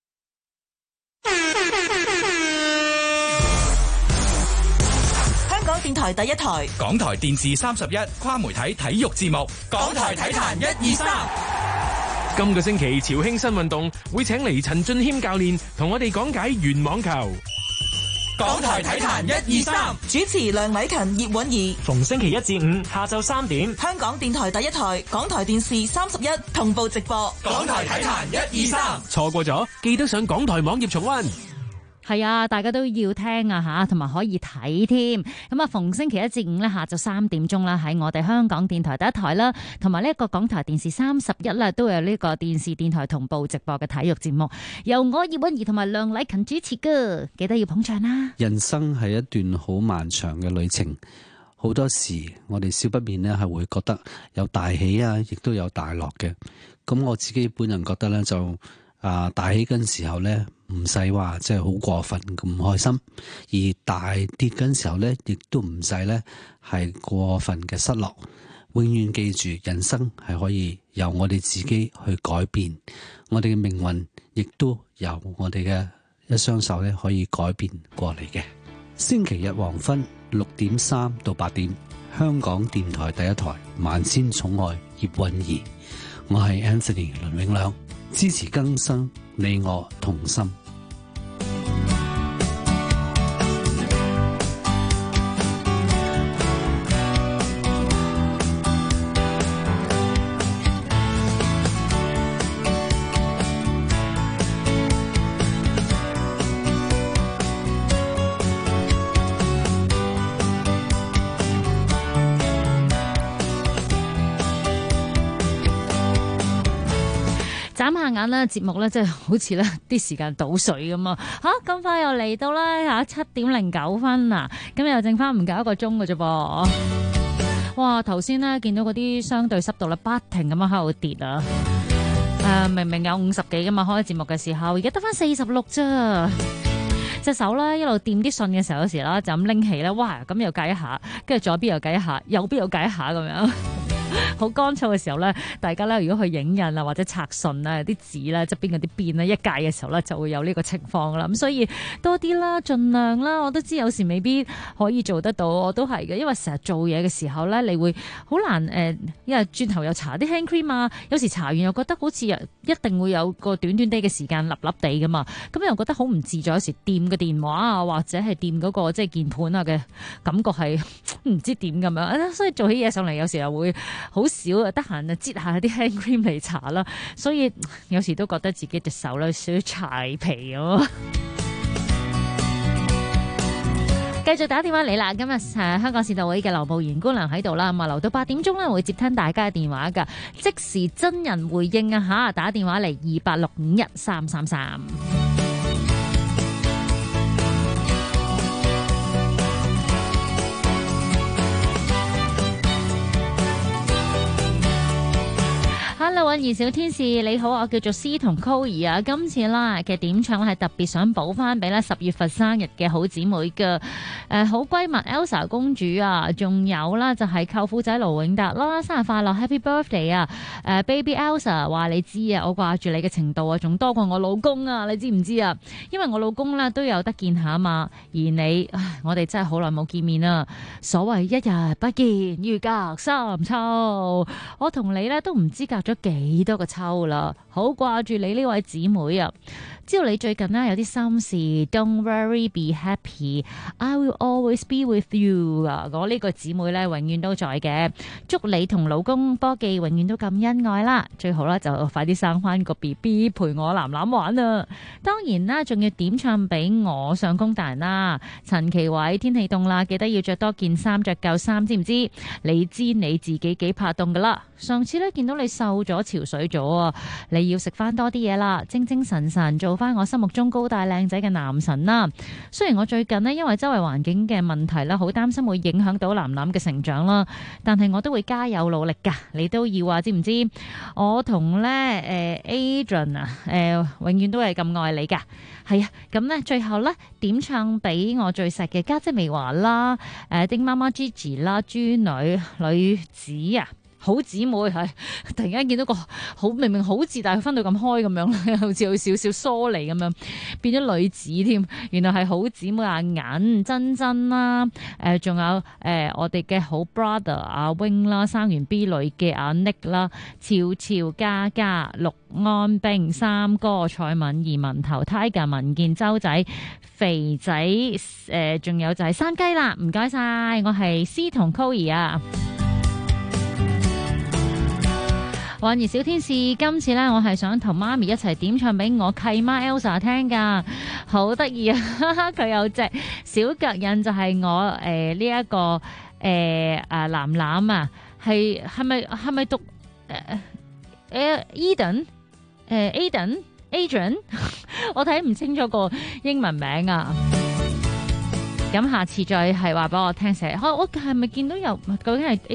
香港港電台第一台、 港台電視31跨媒體體育節目、 港台體壇1、2、3。 今個星期潮興新運動會請嚟陳俊謙教練同我哋講解圓網球。 港台體壇1、2、3，主持梁偉勤、葉韻儀。 逢星期一至五下晝3點， 香港電台第一台、港台電視31同步直播。 港台體壇1、2、3， 錯過咗記得上港台網頁重溫。 係啊，大家都要聽啊吓，同埋可以睇添。咁啊，逢星期一至五咧下晝3點鐘啦，喺我哋香港電台第一台啦，同埋呢一個港台電視31啦，都有呢個電視電台同步直播嘅體育節目，由我葉韻儀同埋梁禮勤主持噶，記得要捧場啦。 人生係一段好漫長嘅旅程，好多時我哋少不免咧係會覺得有大喜啊，亦都有大落嘅。咁我自己本人覺得咧就大喜嗰陣時候咧，唔使話即係好過分咁開心，而大跌嗰陣時候咧，亦都唔使咧係過分嘅失落。永遠記住，人生係可以由我哋自己去改變，我哋嘅命運亦都由我哋嘅一雙手咧可以改變過嚟嘅。星期日黃昏6點3到8點，香港電台第一台萬千寵愛葉韻儀，我係 Anthony 倫永亮。支持更生，你我同心。 眨下眼啦，節目咧即係好似咧啲時間倒水咁啊！咁快又嚟到啦7點09分啊！咁又剩翻唔夠1個鐘嘅啫噃。哇！頭先咧見到嗰啲相對濕度咧不停咁樣喺度跌啊！明明有50幾噶嘛，開節目嘅時候，而家得翻46咋。隻手咧一路掂啲信嘅時候，有時啦就咁拎起咧，哇！咁又計一下，跟住左邊又計一下，右邊又計一下咁樣。好乾燥嘅時候咧，大家咧如果去影印啊或者拆信啊，啲紙咧側邊嗰啲邊咧一界嘅時候咧，就會有呢個情況啦。咁所以多啲啦，盡量啦。我都知有時未必可以做得到，我都係嘅，因為成日做嘢嘅時候咧，你會好難因為轉頭又搽啲 hand cream 啊，有時搽完又覺得好似一定會有個短短啲嘅時間粒粒地噶嘛，咁又覺得好唔自在。有時掂個電話啊，或者係掂嗰個即係鍵盤啊嘅感覺係唔知點咁樣，所以做起嘢上嚟有時又會好少啊，得閒啊擠下啲 hand cream 嚟搽啦，所以有時都覺得自己隻手咧少少柴皮咁。繼續打電話嚟啦，今日香港善導會嘅劉慕賢姑娘喺度啦，咁啊留到8點鐘咧會接聽大家嘅電話噶，即時真人回應啊吓，打電話嚟28651333。Hello， 韻儀小天使你好，我叫做詩同 Coir 啊。今次啦嘅點唱係特別想補翻俾咧10月份生日嘅好姊妹嘅好閨蜜 Elsa 公主啊，仲有啦就係舅父仔盧永達啦，生日快樂 Happy Birthday 啊！Baby Elsa 話你知啊，我掛住你嘅程度啊，仲多過我老公啊，你知唔知啊？因為我老公咧都有得見下嘛，而你我哋真係好耐冇見面啦。所謂一日不見如隔3秋，我同你咧都唔知隔咗幾多個秋啦，好掛住你呢位姊妹啊！知道你最近有啲心事 ，Don't worry, be happy, I will always be with you 啊！我呢個姊妹咧永遠都在嘅，祝你同老公波記永遠都咁恩愛啦！最好啦就快啲生翻個 BB 陪我攬攬玩啊！當然啦，仲要點唱俾我上工大人啦！陳其偉，天氣凍啦，記得要着多件衫，着夠衫，知唔知？你知你自己幾怕凍噶啦！上次咧見到你瘦咗潮水咗啊，你要食翻多啲嘢啦，精精神神做翻我心目中高大靚仔嘅男神啦。雖然我最近呢，因為周圍環境嘅問題啦，好擔心會影響到男男嘅成長啦，但係我都會加油努力噶。你都要啊，知唔知？我同咧Adrian 啊，永遠都係咁愛你噶。係啊，咁咧最後咧點唱俾我最錫嘅家姐美華啦，丁媽媽 Gigi 啦，豬女子啊。 好姊妹係突然間見到個好明明好字，但係分到咁開咁樣，好似有少少疏離咁樣，變咗女子添。原來係好姊妹阿銀珍珍啦，仲有我哋嘅好 brother 阿 wing 啦，生完 B 女嘅阿 Nick 啦，潮潮嘉嘉、陸安冰、三哥、蔡敏儀、文頭、Tiger、文健、周仔、肥仔，仲有就係山雞啦，唔該晒，我係 C 同 Coy 啊。幻兒小天使，今次呢，我係想同媽咪一齊點唱俾我契媽 Elsa 聽噶，好得意啊！佢有隻小腳印就係我呢一個藍藍啊，係咪讀Eden Adrian 我睇唔清楚個英文名啊！咁下次再係話俾我聽寫，我係咪見到有究竟係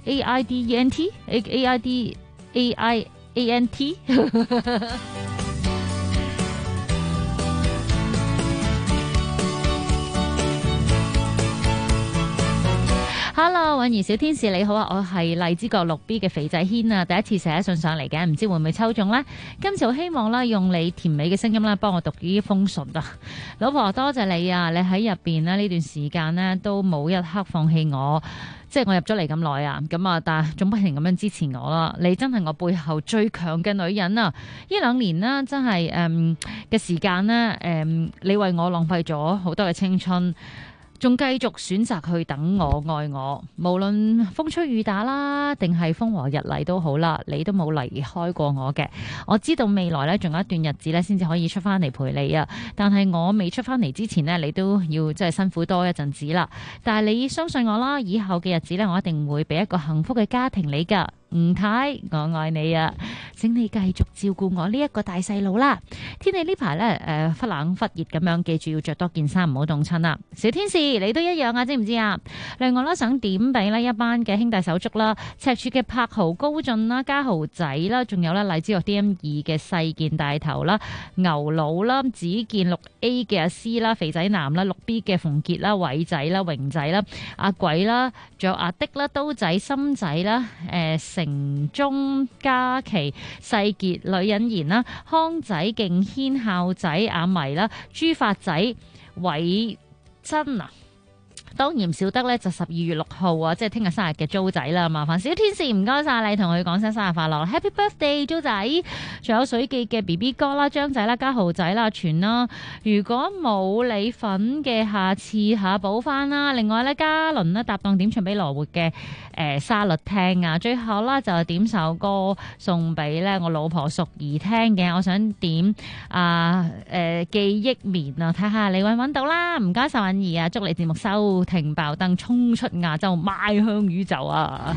AIDENT？Hello， 婉兒小天使你好啊，我係荔枝角 6B 嘅肥仔軒啊，第一次寫信上嚟嘅，唔知會唔會抽中呢？今次好希望啦，用你甜美嘅聲音啦，幫我讀呢封信啊！老婆多謝你啊，你喺入邊呢段時間呢，都冇一刻放棄我。即係我入咗嚟咁耐啊，咁啊，但係仲不停咁樣支持我啦。你真係我背後最強嘅女人啊！呢2年啦，真係嘅時間呢，你為我浪費咗好多嘅青春，仲繼續選擇去等我愛我，無論風吹雨打啦，定係風和日麗都好啦，你都冇離開過我嘅。我知道未來呢，仲有一段日子呢，先至可以出翻嚟陪你啊。但係我未出翻嚟之前呢，你都要真係辛苦多一陣子啦。但係你相信我啦，以後嘅日子呢，我一定會俾一個幸福嘅家庭你噶。吳太，我愛你啊！請你繼續照顧我呢一個大細路啦。天氣呢排呢，忽冷忽熱咁樣，記住要着多件衫，唔好凍親啦。小天使，你都一樣啊，知唔知啊？另外啦，想點俾呢一班嘅兄弟手足啦，赤柱嘅柏豪高進啦、家豪仔啦，仲有咧荔枝角 DM2 嘅細健大頭啦、牛佬啦、子健6A 嘅阿詩啦、肥仔男啦、6B 嘅馮傑啦、偉仔啦、榮仔啦、阿鬼啦，仲有阿的啦、刀仔、心仔啦、城中嘉琪、細傑、女人言啦、康仔、敬軒、孝仔、阿迷啦、朱發仔、偉真啊。當然唔少得咧，就12月6號啊，即係聽日生日嘅租仔啦，麻煩小天使唔該晒你，同佢講聲生日快樂 ，Happy Birthday 租仔！仲有水記嘅 BB 哥啦、張仔啦、家豪仔啦、全啦。如果冇你份嘅，下次補翻啦。另外咧，嘉倫呢搭檔點唱俾羅活嘅沙律聽啊。最後啦就點首歌送俾咧我老婆淑儀聽嘅，我想點記憶棉啊，睇下你搵唔搵到啦。唔該晒允兒啊，祝你節目收停爆燈，衝出亞洲，邁向宇宙啊！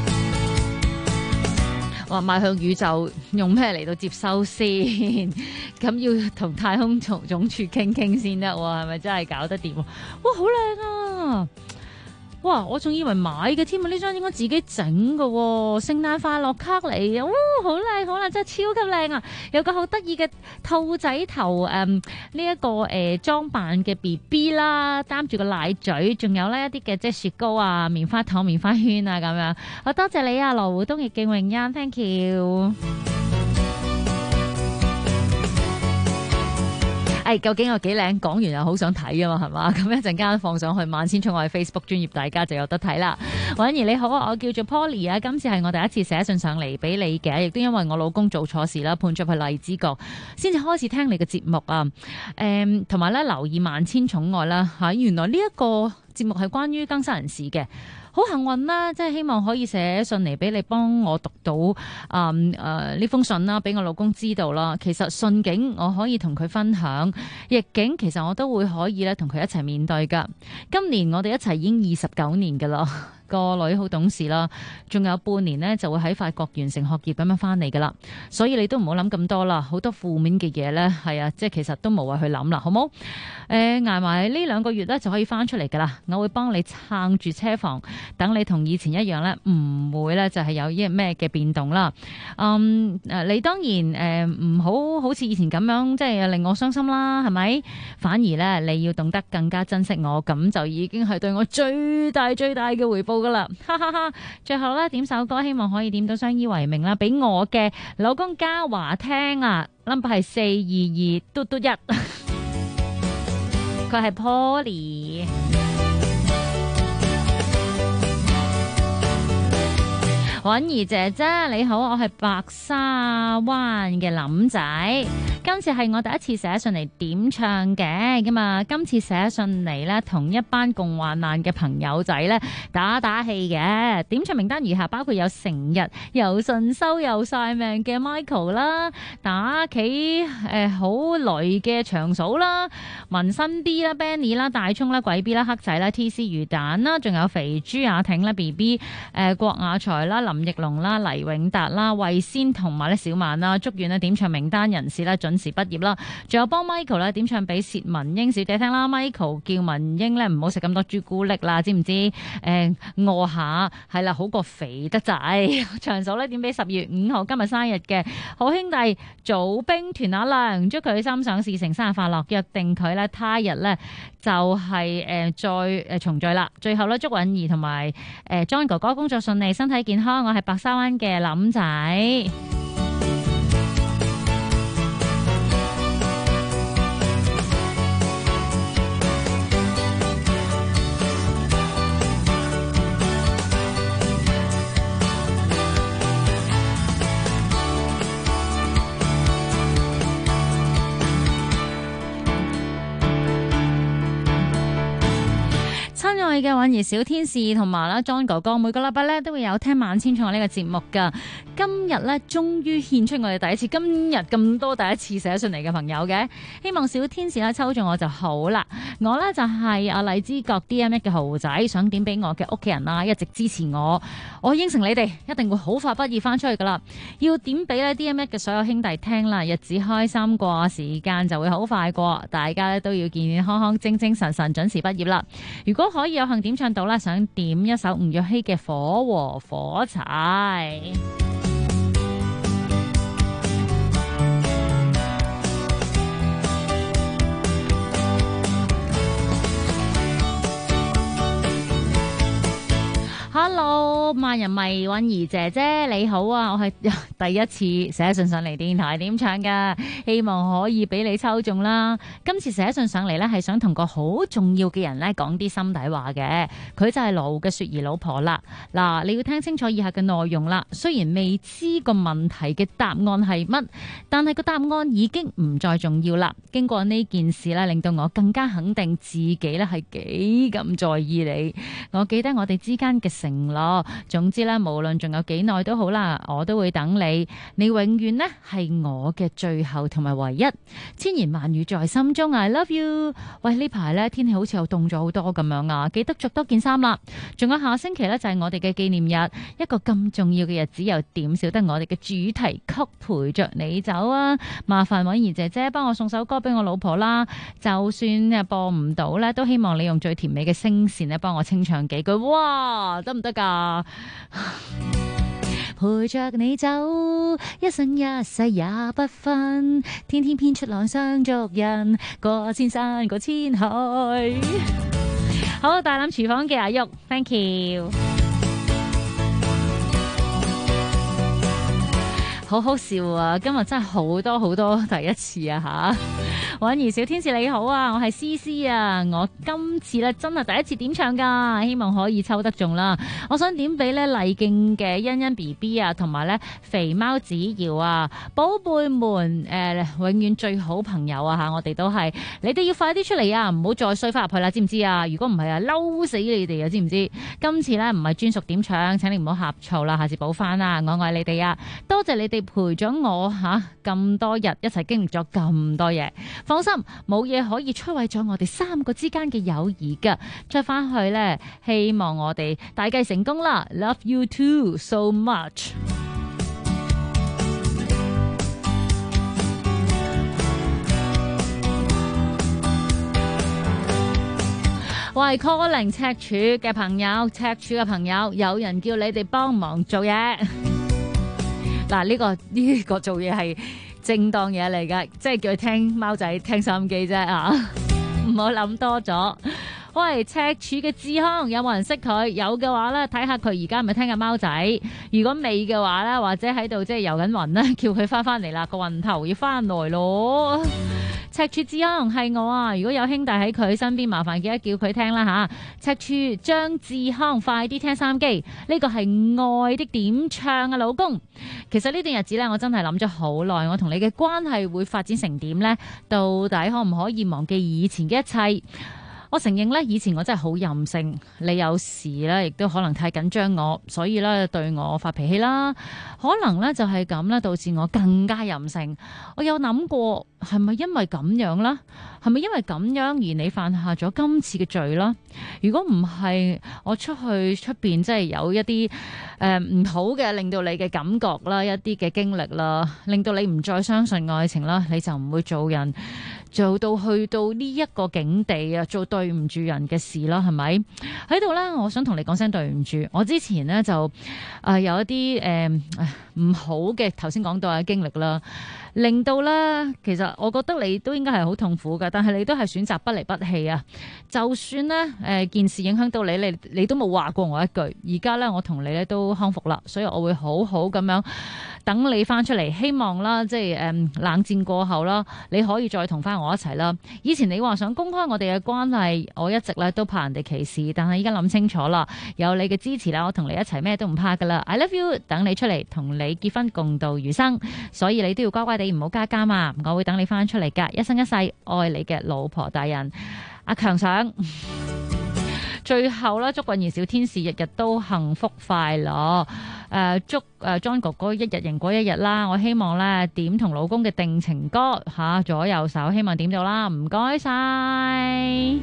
哇，邁向宇宙用咩嚟到接收先？咁要同太空總署傾傾先得喎，係咪真係搞得掂？哇，好靚啊！哇！我仲以為買嘅添啊，呢張應該自己整嘅喎，聖誕快樂卡嚟嘅，好靚好靚，真係超級靚啊！有個好得意嘅兔仔頭呢一個裝扮嘅 BB 啦，擔住個奶嘴，仲有呢一啲嘅即係雪糕啊、棉花糖、棉花圈啊咁樣。好多謝你啊，羅湖東奕敬榮欣 ，thank you。究竟有幾靚？講完又好想睇啊嘛，係嘛？咁一陣間放上去萬千寵愛 Facebook 專頁，大家就有得睇啦。婉兒你好啊，我叫做 Polly 啊，今次係我第一次寫信上嚟俾你嘅，亦都因為我老公做錯事啦，判咗去荔枝角，先至開始聽你嘅節目啊。同埋咧留意萬千寵愛啦嚇，原來呢一個節目係關於更生人士嘅。好幸運啦，即係希望可以寫信嚟俾你幫我讀到呢封信啦，俾我老公知道啦。其實順境我可以同佢分享，逆境其實我都會可以咧同佢一齊面對噶。今年我哋一齊已經29年噶啦。個女好懂事啦，仲有半年呢就會喺法國完成學業咁樣翻嚟噶啦，所以你都唔好諗咁多啦，好多負面嘅嘢呢，係啊，即係其實都無謂去諗啦，好冇？捱埋呢2個月呢就可以翻出嚟噶啦，我會幫你撐住車房，等你同以前一樣呢，唔會呢就係有啲咩嘅變動啦。你當然唔好似以前咁樣，即係令我傷心啦，係咪？反而呢，你要懂得更加珍惜我，咁就已經係對我最大嘅回報。 噶啦，哈哈哈！最後咧點首歌，希望可以點到相依為命啦，俾我嘅老公嘉華聽啊 ，number 係422++1，佢係 Poly。婉兒姐姐你好，我係白沙灣嘅林仔，今次係我第一次寫信嚟點唱嘅，咁啊，今次寫信嚟咧，同一班共患難嘅朋友仔咧打氣嘅，點唱名單如下，包括有成日又順收又晒命嘅 Michael 啦，打企好雷嘅長嫂啦，紋身 B 啦 Benny 啦，大葱啦，鬼 B 啦，黑仔啦 TC 魚蛋啦，仲有肥豬阿挺啦 BB 郭雅才啦，林奕龍啦，黎永達啦，慧仙同埋咧小曼啦，祝願咧點唱名單人士咧準時畢業啦，仲有幫 Michael 咧點唱俾薛文英小姐聽啦 ，Michael 叫文英咧唔好食咁多朱古力啦，知唔知？餓下係啦，好過肥得滯。長嫂咧點俾10月5號今日生日嘅好兄弟祖兵團阿亮，祝佢心想事成，生日快樂，約定佢咧他日咧就係再重聚啦。最後咧祝允兒同埋John 哥哥工作順利，身體健康。我係白沙灣嘅林仔。親愛嘅允兒小天使同埋啦 John 哥哥，每個禮拜咧都會有聽萬千寵愛呢個節目噶。今日咧終於獻出我哋第一次，今日咁多第一次寫信嚟嘅朋友嘅，希望小天使咧抽中我就好啦。我咧就係阿荔枝角 DM1 嘅豪仔，想點俾我嘅屋企人啦，一直支持我。我應承你哋一定會好快畢業翻出去噶啦，要點俾咧 DM1 嘅所有兄弟聽啦。日子開心過，時間就會好快過，大家咧都要健健康康、精精神神，準時畢業啦。如果可以有幸點唱到啦，想點一首吳若希嘅《火和火柴》。Hello， 萬人迷允兒姐姐你好啊，我係第一次寫信上嚟電台點唱噶，希望可以俾你抽中啦。今次寫信上嚟呢，係想同個好重要嘅人呢講啲心底話嘅，佢就係羅湖嘅雪兒老婆啦。嗱，你要聽清楚以下嘅內容啦。雖然未知個問題嘅答案係乜，但係個答案已經唔再重要啦。經過呢件事呢，令到我更加肯定自己呢係幾咁在意你。我記得我哋之間嘅承諾，總之咧，無論仲有幾耐都好啦，我都會等你。你永遠呢係我嘅最後同埋唯一，千言萬語在心中。I love you。喂，呢排咧天氣好似又凍咗好多咁樣啊，記得着多件衫啦。仲有下星期咧就係我哋嘅紀念日，一個咁重要嘅日子，又點少得我哋嘅主題曲陪着你走啊？麻煩允兒姐姐幫我送首歌俾我老婆啦，就算播唔到咧，都希望你用最甜美嘅聲線咧幫我清唱幾句。哇，得唔得噶？陪着你走，一生一世也不分，天天編出兩雙足印，過千山過千海。好，大欖廚房嘅阿玉 ，thank you。好好笑啊！今日真係好多好多第一次啊吓！婉兒小天使你好啊，我係思思啊，我今次咧真係第一次點唱噶，希望可以抽得中啦。我想點俾咧麗徑嘅欣欣 BB 啊，同埋咧肥貓子瑤啊，寶貝們永遠最好朋友啊吓，我哋都係，你哋要快啲出嚟啊，唔好再衰翻入去啦，知唔知啊？如果唔係啊，嬲死你哋啊，知唔知？今次咧唔係專屬點唱，請你唔好呷醋啦，下次補翻啦，我愛你哋啊，多謝你哋陪咗我吓咁多日，一齊經歷咗咁多嘢。放心，冇嘢可以摧毀咗我哋三個之間嘅友誼噶。出翻去呢，希望我哋大計成功啦 ！Love you too so much。我係 calling 赤柱嘅朋友，赤柱嘅朋友，有人叫你哋幫忙做嘢。嗱，呢個做嘢係正當嘢嚟噶，即係叫佢聽貓仔聽收音機啫啊！唔好諗多咗。 喂，赤柱嘅志康有冇人識佢？有嘅話咧，睇下佢而家係咪聽緊貓仔。如果未嘅話咧，或者喺度即係遊緊雲咧，叫佢翻嚟啦，個雲頭要翻來咯。赤柱志康係我啊！如果有兄弟喺佢身邊，麻煩記得叫佢聽啦吓。赤柱張志康，快啲聽收音機，呢個係愛的點唱啊，老公。其實呢段日子咧，我真係諗咗好耐，我同你嘅關係會發展成點呢？到底可唔可以忘記以前嘅一切？我承認咧，以前我真係好任性，你有時咧亦都可能太緊張我，所以咧對我發脾氣啦。可能咧就係咁啦，導致我更加任性。我有諗過係咪因為咁樣啦？係咪因為咁樣而你犯下咗今次嘅罪啦？如果唔係，我出去出邊即係有一啲唔好嘅，令到你嘅感覺啦，一啲嘅經歷啦，令到你唔再相信愛情啦，你就唔會做人。做到去到呢一個境地啊，做對唔住人嘅事啦，係咪？喺度呢，我想同你講聲對唔住。我之前呢，就有一啲唔好嘅，頭先講到嘅經歷啦，令到呢，其實我覺得你都應該係好痛苦㗎，但係你都係選擇不離不棄啊。就算呢件事影響到你都冇話過我一句。而家呢，我同你呢都康復啦，所以我會好好咁樣等你翻出嚟，希望啦，即係冷戰過後啦，你可以再同翻我一齊啦。以前你話想公開我哋嘅關係，我一直咧都怕人哋歧視，但係依家諗清楚啦，有你嘅支持啦，我同你一齊咩都唔怕噶啦。I love you， 等你出嚟同你結婚共度餘生，所以你都要乖乖地唔好加監啊！我會等你翻出嚟噶，一生一世愛你嘅老婆大人。阿強想最後啦，祝運兒小天使日日都幸福快樂。祝John 哥哥一日贏過一日啦！我希望咧點同老公嘅定情歌左右手，希望點到啦，唔該晒。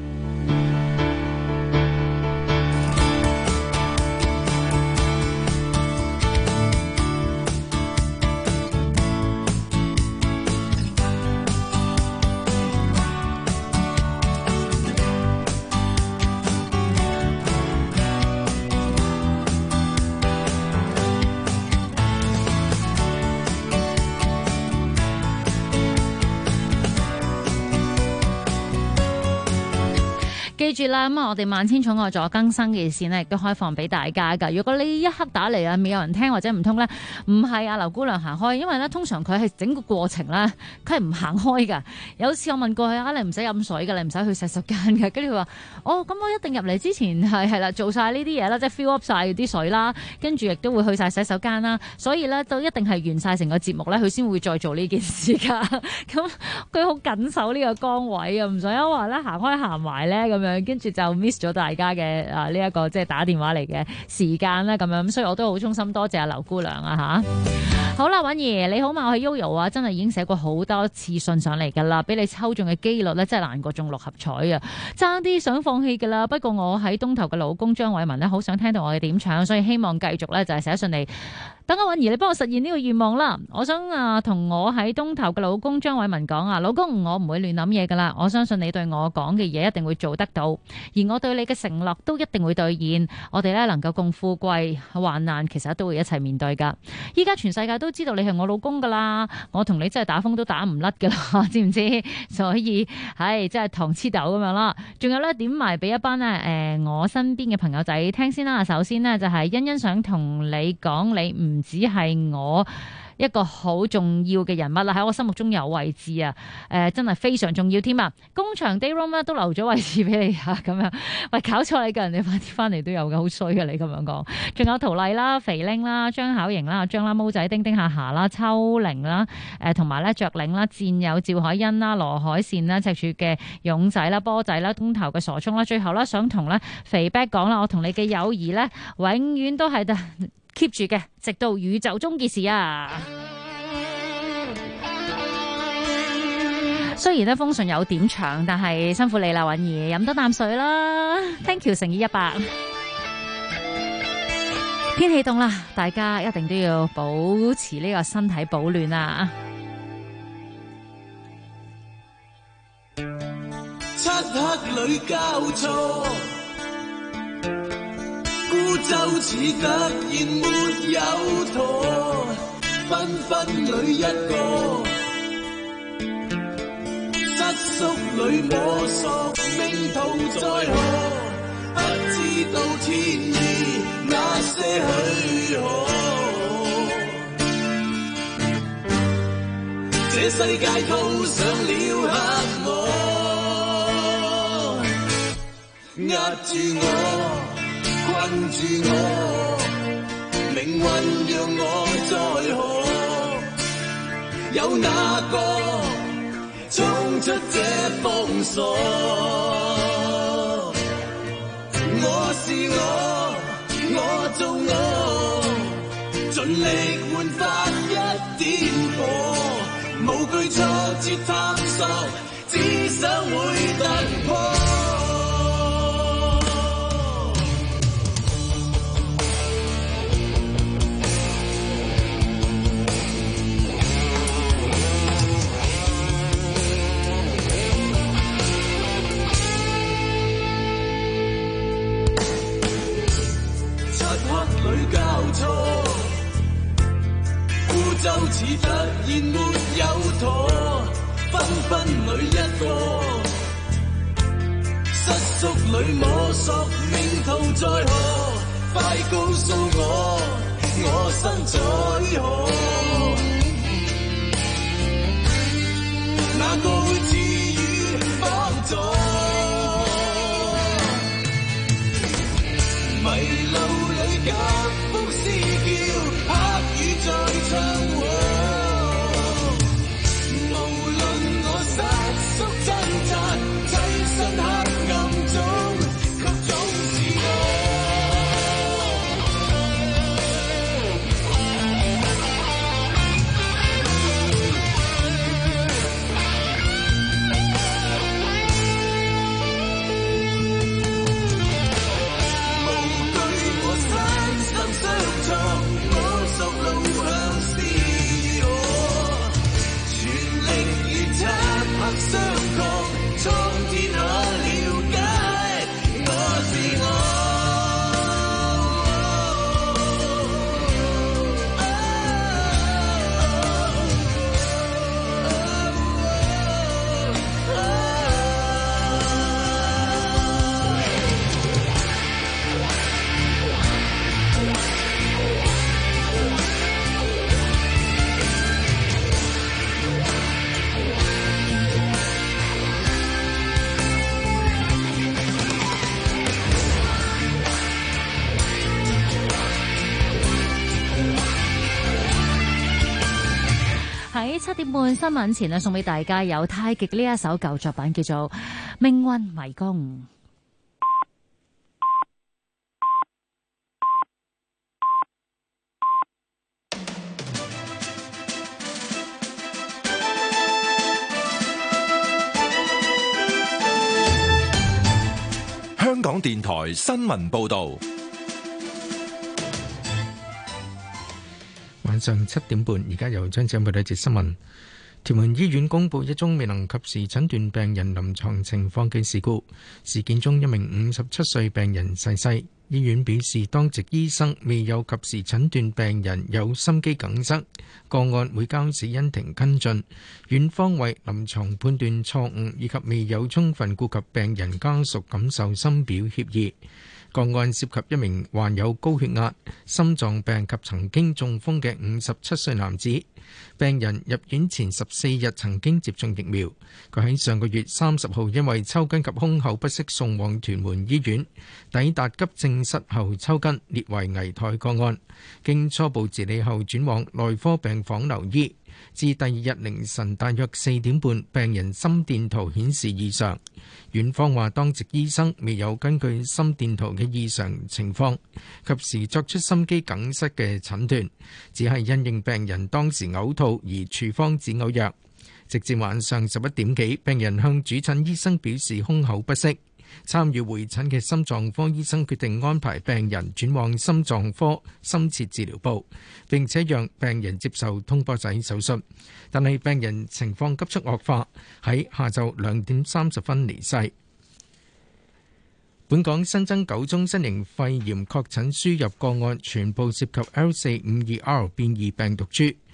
記住啦，咁我哋萬千寵愛助更生嘅熱線呢，亦都開放俾大家噶。如果你一刻打嚟啊，未有人聽或者唔通呢，唔係阿劉姑娘行開，因為呢通常佢係整個過程呢，佢係唔行開噶。有次我問過佢啊，你唔使飲水噶，你唔使去洗手間嘅，跟住佢話哦，咁我一定入嚟之前係啦，做晒呢啲嘢啦，即係 fill up 晒啲水啦，跟住亦都會去晒洗手間啦，所以呢，都一定係完晒成個節目呢，佢先會再做呢件事噶。咁佢好緊守呢個崗位啊，唔想話呢行開行埋呢咁樣。跟住就 miss 咗大家嘅呢一個即係打電話嚟嘅時間啦，咁樣，所以我都好衷心多謝阿劉姑娘啊吓。好啦，允兒你好嘛？我係 Yoyo 啊，真係已經寫過好多次信上嚟噶啦，俾你抽中嘅機率咧真係難過中六合彩啊，爭啲想放棄噶啦。不過我喺東頭嘅老公張偉文呢，好想聽到我嘅點唱，所以希望繼續咧就係寫信嚟。等阿允兒你幫我實現呢個願望啦！我想同我喺東頭嘅老公張偉文講啊，老公我唔會亂諗嘢噶啦，我相信你對我講嘅嘢一定會做得到，而我對你嘅承諾都一定會兌現。我哋咧能夠共富貴患難，其實都會一齊面對噶。依家全世界都知道你係我老公噶啦，我同你真係打風都打唔甩噶啦，知唔知？所以係真係糖黐豆咁樣啦。仲有咧點埋俾一班我身邊嘅朋友仔聽先啦。首先呢，就係欣欣想同你講，你唔只係我一個好重要嘅人物啦，喺我心目中有位置啊！真係非常重要添啊！工場 day room 都留咗位置俾你嚇，咁樣喂搞錯你嘅人哋快啲翻嚟都有嘅，好衰嘅你咁樣講。仲有陶麗啦、肥玲啦、張巧瑩啦、張啦、毛仔、丁丁下霞啦、秋玲啦、同埋咧雀玲啦、戰友趙海欣啦、羅海善啦、赤柱嘅勇仔啦、波仔啦、東頭嘅傻聰啦，最後啦想同咧肥 back 講啦，我同你嘅友誼咧永遠都係keep 住嘅，直到宇宙終結時啊！雖然呢封信有點長，但係辛苦你啦，允兒飲多啖水啦 ，thank you 誠意100。天氣凍啦，大家一定都要保持呢個身體保暖啊！ 漆黑裏交錯，孤舟似突然沒有舵，紛紛裏一個失宿裏摸索，命途在何？不知道天意那些許可。這世界套上了黑幕，壓住我，困住我，命運讓我在何？有哪個衝出這封鎖？我是我，我做我，盡力煥發一點火，無懼挫折探索，只想會突破。就似突然沒有妥，紛紛裏一個，失足裏摸索，命途在何？快告訴我，我身在何？哪個會賜予幫助？迷路裏急風嘶叫，黑雨在唱。 喺7點半新聞前送俾大家有太極呢一首舊作品，叫做《命運迷宮》。 香港電台新聞報導。 晚上7點半，而家由張姐報道一節新聞。屯門醫院公布一宗未能及時診斷病人臨床情況嘅事故，事件中一名57歲病人逝世。醫院表示，當值醫生未有及時診斷病人有心肌梗塞，個案會交死因庭跟進。院方為臨床判斷錯誤以及未有充分顧及病人家屬感受深表歉意。個案涉及一名患有高血壓、心臟病及曾經中風嘅57歲男子。病人入院前14日曾經接種疫苗。佢喺上個月30號因為抽筋及胸口不適送往屯門醫院，抵達急症室後抽筋，列為危殆個案。經初步治理後轉往內科病房留醫。至第二日凌晨大約4點半，病人心電圖顯示異常。院方話，當值醫生未有根據心電圖嘅異常情況，及時作出心肌梗塞嘅診斷，只係因應病人當時嘔吐而處方止嘔藥。直至晚上11點幾，病人向主診醫生表示胸口不適。參與會診嘅心臟科醫生決定安排病人轉往心臟科深切治療部，並且讓病人接受通波仔手術。但係病人情況急速惡化，喺下晝2點30分離世。本港新增9宗新型肺炎確診輸入個案，全部涉及 L452R 變異病毒株。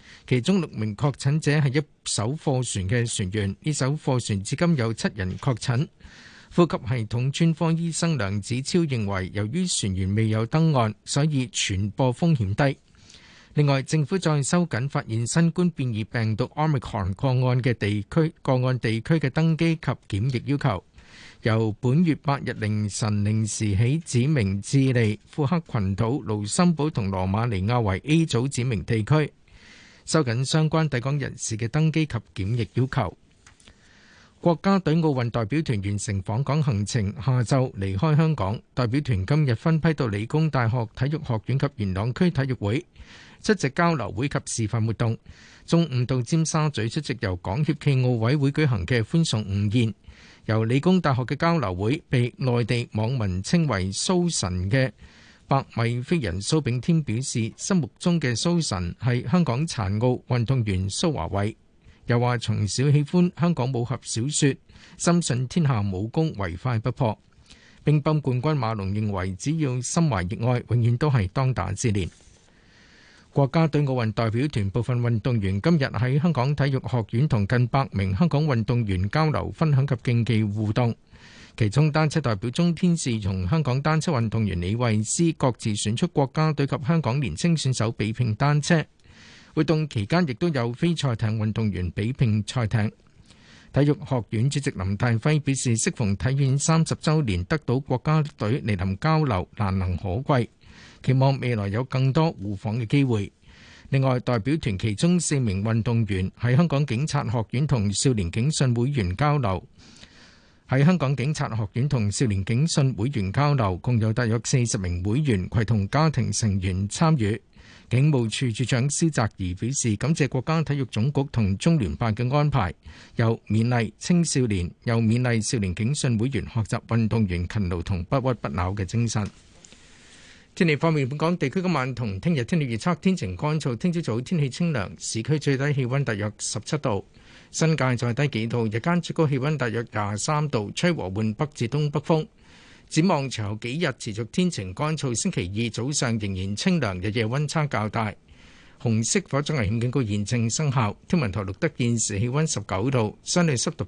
其中6名確診者係一艘貨船嘅船員，呢艘貨船至今有7人確診。呼吸系統專科醫生梁子超認為，由於船員未有登岸，所以傳播風險低。另外，政府再收緊發現新冠變異病毒 Omicron 個案地區嘅登機及檢疫要求，由本月8日凌晨0時起，指明智利、庫克群島、盧森堡同羅馬尼亞為 A 組指明地區，收緊相關抵港人士嘅登機及檢疫要求。國家隊奧運代表團完成訪港行程，下晝離開香港。代表團今日分批到理工大學體育學院及元朗區體育會出席交流會及示範活動。中午到尖沙咀出席由港協暨奧委會舉行嘅歡送午宴。由理工大學嘅交流會被內地網民稱為蘇神嘅百米飛人蘇炳添表示，心目中嘅蘇神係香港殘奧運動員蘇華偉。又話從小喜歡香港武俠小說，深信天下武功唯快不破。乒乓冠軍馬龍認為，只要心懷熱愛，永遠都係當打之年。國家隊奧運代表團部分運動員今日喺香港體育學院同近100名香港運動員交流分享及競技互動。其中單車代表鍾天使同香港單車運動員李慧詩各自選出國家隊及香港年輕選手比拼單車。活動期間亦都有非賽艇運動員比拼賽艇。體育學院主席林大輝表示，適逢體院30週年，得到國家隊嚟臨交流難能可貴，期望未來有更多互訪嘅機會。另外，代表團其中4名運動員喺香港警察學院同少年警訊會員交流。喺香港警察學院同少年警訊會員交流，共有大約40名會員攜同家庭成員參與。警務處處長蕭澤頤表示，感謝國家體育總局同中聯辦嘅安排，又勉勵青少年，又勉勵少年警訊會員學習運動員勤勞同不屈不撓嘅精神。天氣方面，本港地區今晚同聽日天氣預測天晴乾燥，聽朝早天氣清涼，市區最低氣溫大約17度，新界再低幾度，日間最高氣溫大約23度，吹和緩北至東北風。展望隨後幾日持續天晴乾燥，星期2早上仍然清涼，日夜溫差較大。紅色火災危險警告現正生效。天文台錄得現時氣溫19度，相對濕度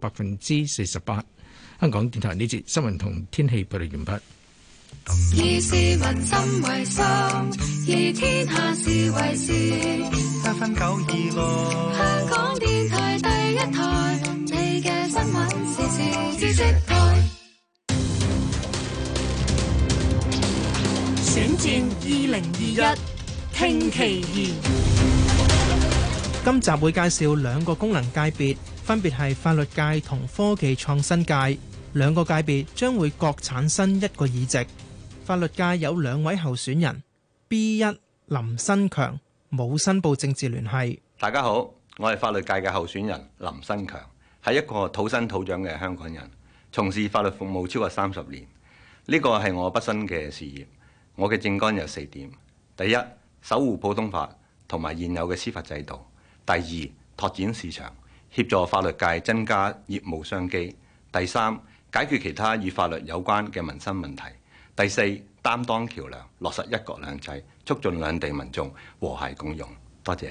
48%。香港電台呢節新聞同天氣報道完畢。 以市民心為心，以天下事為事。FM926，香港電台第一台，你嘅新聞時事知識台。選戰2021，聽其言。 今集會介紹2個功能界別，分別係法律界同科技創新界。2個界別將會各產生1個議席。法律界有2位候選人 ：B1 林新強，冇申報政治聯繫。 大家好，我係法律界嘅候選人林新強，係一個土生土長嘅香港人，從事法律服務超過30年。呢個係我畢生嘅事業。我嘅政綱有4點：第一，守護普通法同埋現有嘅司法制度；第二，拓展市場，協助法律界增加業務商機；第三，解決其他與法律有關嘅民生問題；第四，擔當橋梁，落實一國兩制，促進兩地民眾和諧共融。多謝。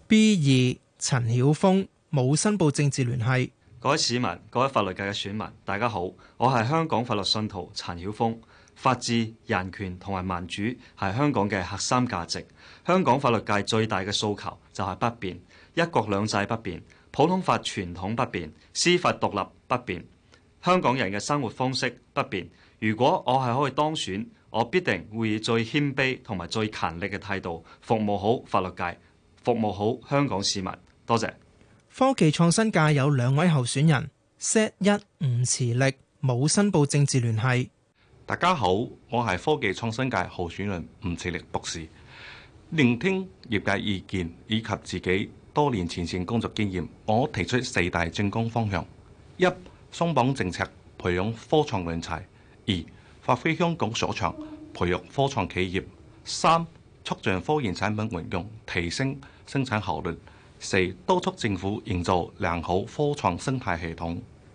B2 陳曉峰，冇申報政治聯繫。 各位市民、各位法律界嘅選民，大家好，我係香港法律信徒陳曉峰。法治、人權同埋民主係香港嘅核心價值。香港法律界最大嘅訴求就係不變，一國兩制不變，普通法傳統不變，司法獨立不變，香港人嘅生活方式不變。如果我係可以當選，我必定會以最謙卑同埋最勤力嘅態度服務好法律界，服務好香港市民。多謝。 科技創新界有2位候選人 ，Z1 吳慈力，冇申報政治聯繫。 大家好，我係科技創新界候選人吳慈力博士。聆聽業界意見以及自己多年前線工作經驗，我提出4大政綱方向： 1. 鬆綁政策，培養科創人才； 2. 發揮香港所長，培育科創企業； 3. 促進科研產品運用，提升生產效率； 4. 督促政府營造良好科創生態系統。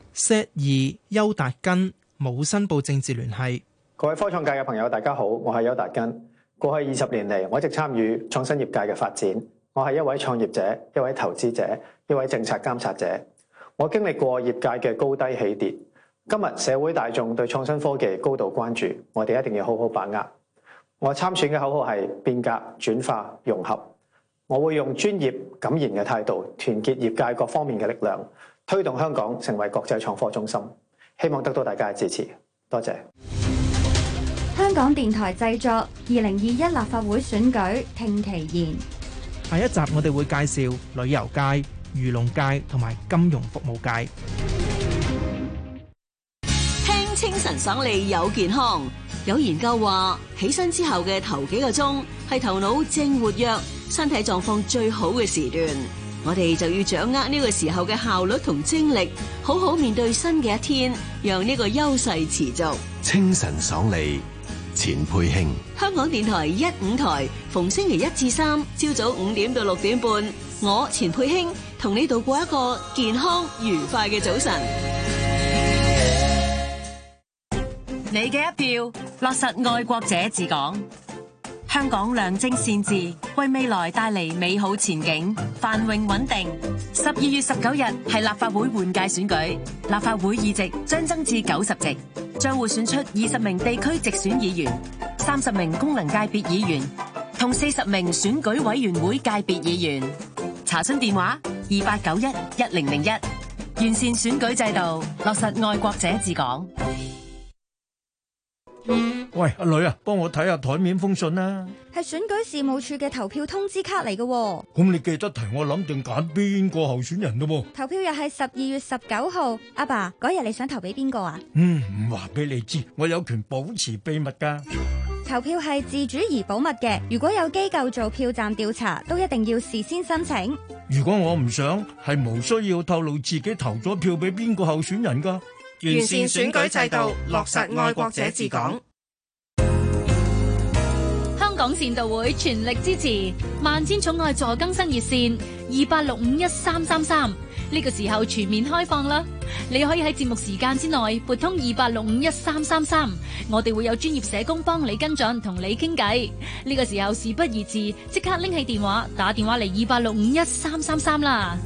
Z2 邱達根，冇申報政治聯繫。 各位科創界嘅朋友，大家好，我係邱達根。過去20年嚟，我一直參與創新業界嘅發展。 我係一位創業者、一位投資者、一位政策監察者。我經歷過業界嘅高低起跌。今日社會大眾對創新科技高度關注，我哋一定要好好把握。我參選嘅口號係變革、轉化、融合。我會用專業敢言嘅態度，團結業界各方面嘅力量，推動香港成為國際創科中心。希望得到大家嘅支持，多謝。 香港電台製作2021立法會選舉聽其言。 下一集我哋會介紹旅遊界、漁農界同埋金融服務界。 聽清晨爽利有健康，有研究話起身之後嘅頭幾個鐘係頭腦正活躍、身體狀況最好嘅時段，我哋就要掌握呢個時候嘅效率同精力，好好面對新嘅一天，讓呢個優勢持續。 清晨爽利，錢佩興。 香港電台1、5台，逢星期1至3，朝早5點到6點半，我錢佩興同你度過一個健康愉快嘅早晨。 你嘅一票，落實愛國者治港。香港良政善治，為未來帶嚟美好前景，繁榮穩定。12月19日係立法會換屆選舉，立法會議席將增至90席，將會選出20名地區直選議員、30名功能界別議員同40名選舉委員會界別議員。查詢電話28911001。完善選舉制度，落實愛國者治港。 喂，阿女啊，幫我睇下台面封信啦。 係選舉事務處嘅投票通知卡嚟嘅。 咁你記得提我諗定揀邊個候選人咯喎。 投票日係12月19號。阿爸，嗰日你想投俾邊個啊？ 唔話俾你知，我有權保持秘密噶。 投票係自主而保密嘅，如果有機構做票站調查，都一定要事先申請。 如果我唔想，係無需要透露自己投咗票俾邊個候選人噶。 完善選舉制度，落實愛國者治港。 香港善導會全力支持萬千寵愛助更生熱線28651333，呢個時候全面開放啦！你可以喺節目時間之內撥通28651333，我哋會有專業社工幫你跟進，同你傾偈。呢個時候事不宜遲，即刻拎起電話打電話嚟28651333啦！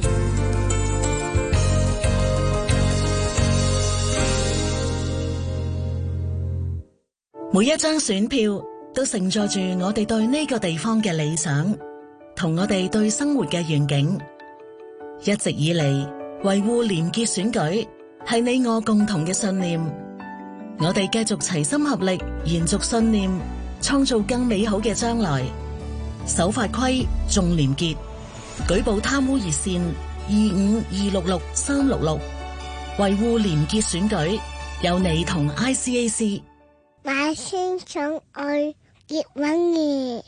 每一張選票都承載住我哋對呢個地方嘅理想，同我哋對生活嘅願景。一直以嚟，維護廉潔選舉係你我共同嘅信念。我哋繼續齊心合力，延續信念，創造更美好嘅將來。守法規，重廉潔，舉報貪污熱線25266366，維護廉潔選舉，有你同 ICAC。 萬千寵愛葉韻儀。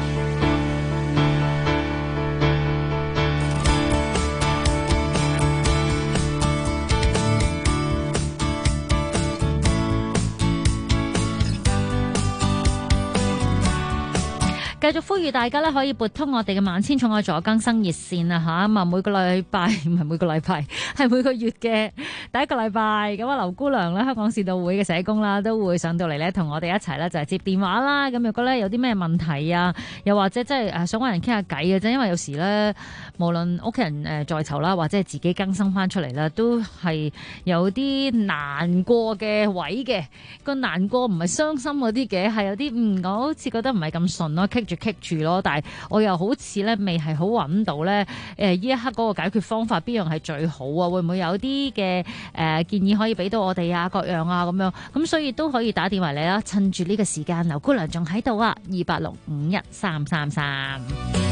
繼續呼籲大家咧，可以撥通我哋嘅萬千寵愛助更生熱線啊嚇，咁啊每個禮拜唔係每個禮拜，係每個月嘅第一個禮拜，咁啊劉姑娘咧，香港善導會嘅社工啦，都會上到嚟咧，同我哋一齊咧就係接電話啦。咁如果咧有啲咩問題啊，又或者即係想揾人傾下偈嘅啫，因為有時咧無論屋企人在囚啦，或者係自己更生翻出嚟啦，都係有啲難過嘅位嘅。個難過唔係傷心嗰啲嘅，係有啲我好似覺得唔係咁順咯，棘住咯，但係我又好似咧未係好揾到咧，呢一刻嗰個解決方法邊樣係最好啊？會唔會有啲嘅建議可以俾到我哋啊？各樣啊咁樣，咁所以都可以打電話嚟啦。趁住呢個時間，劉姑娘仲喺度啊，28651333。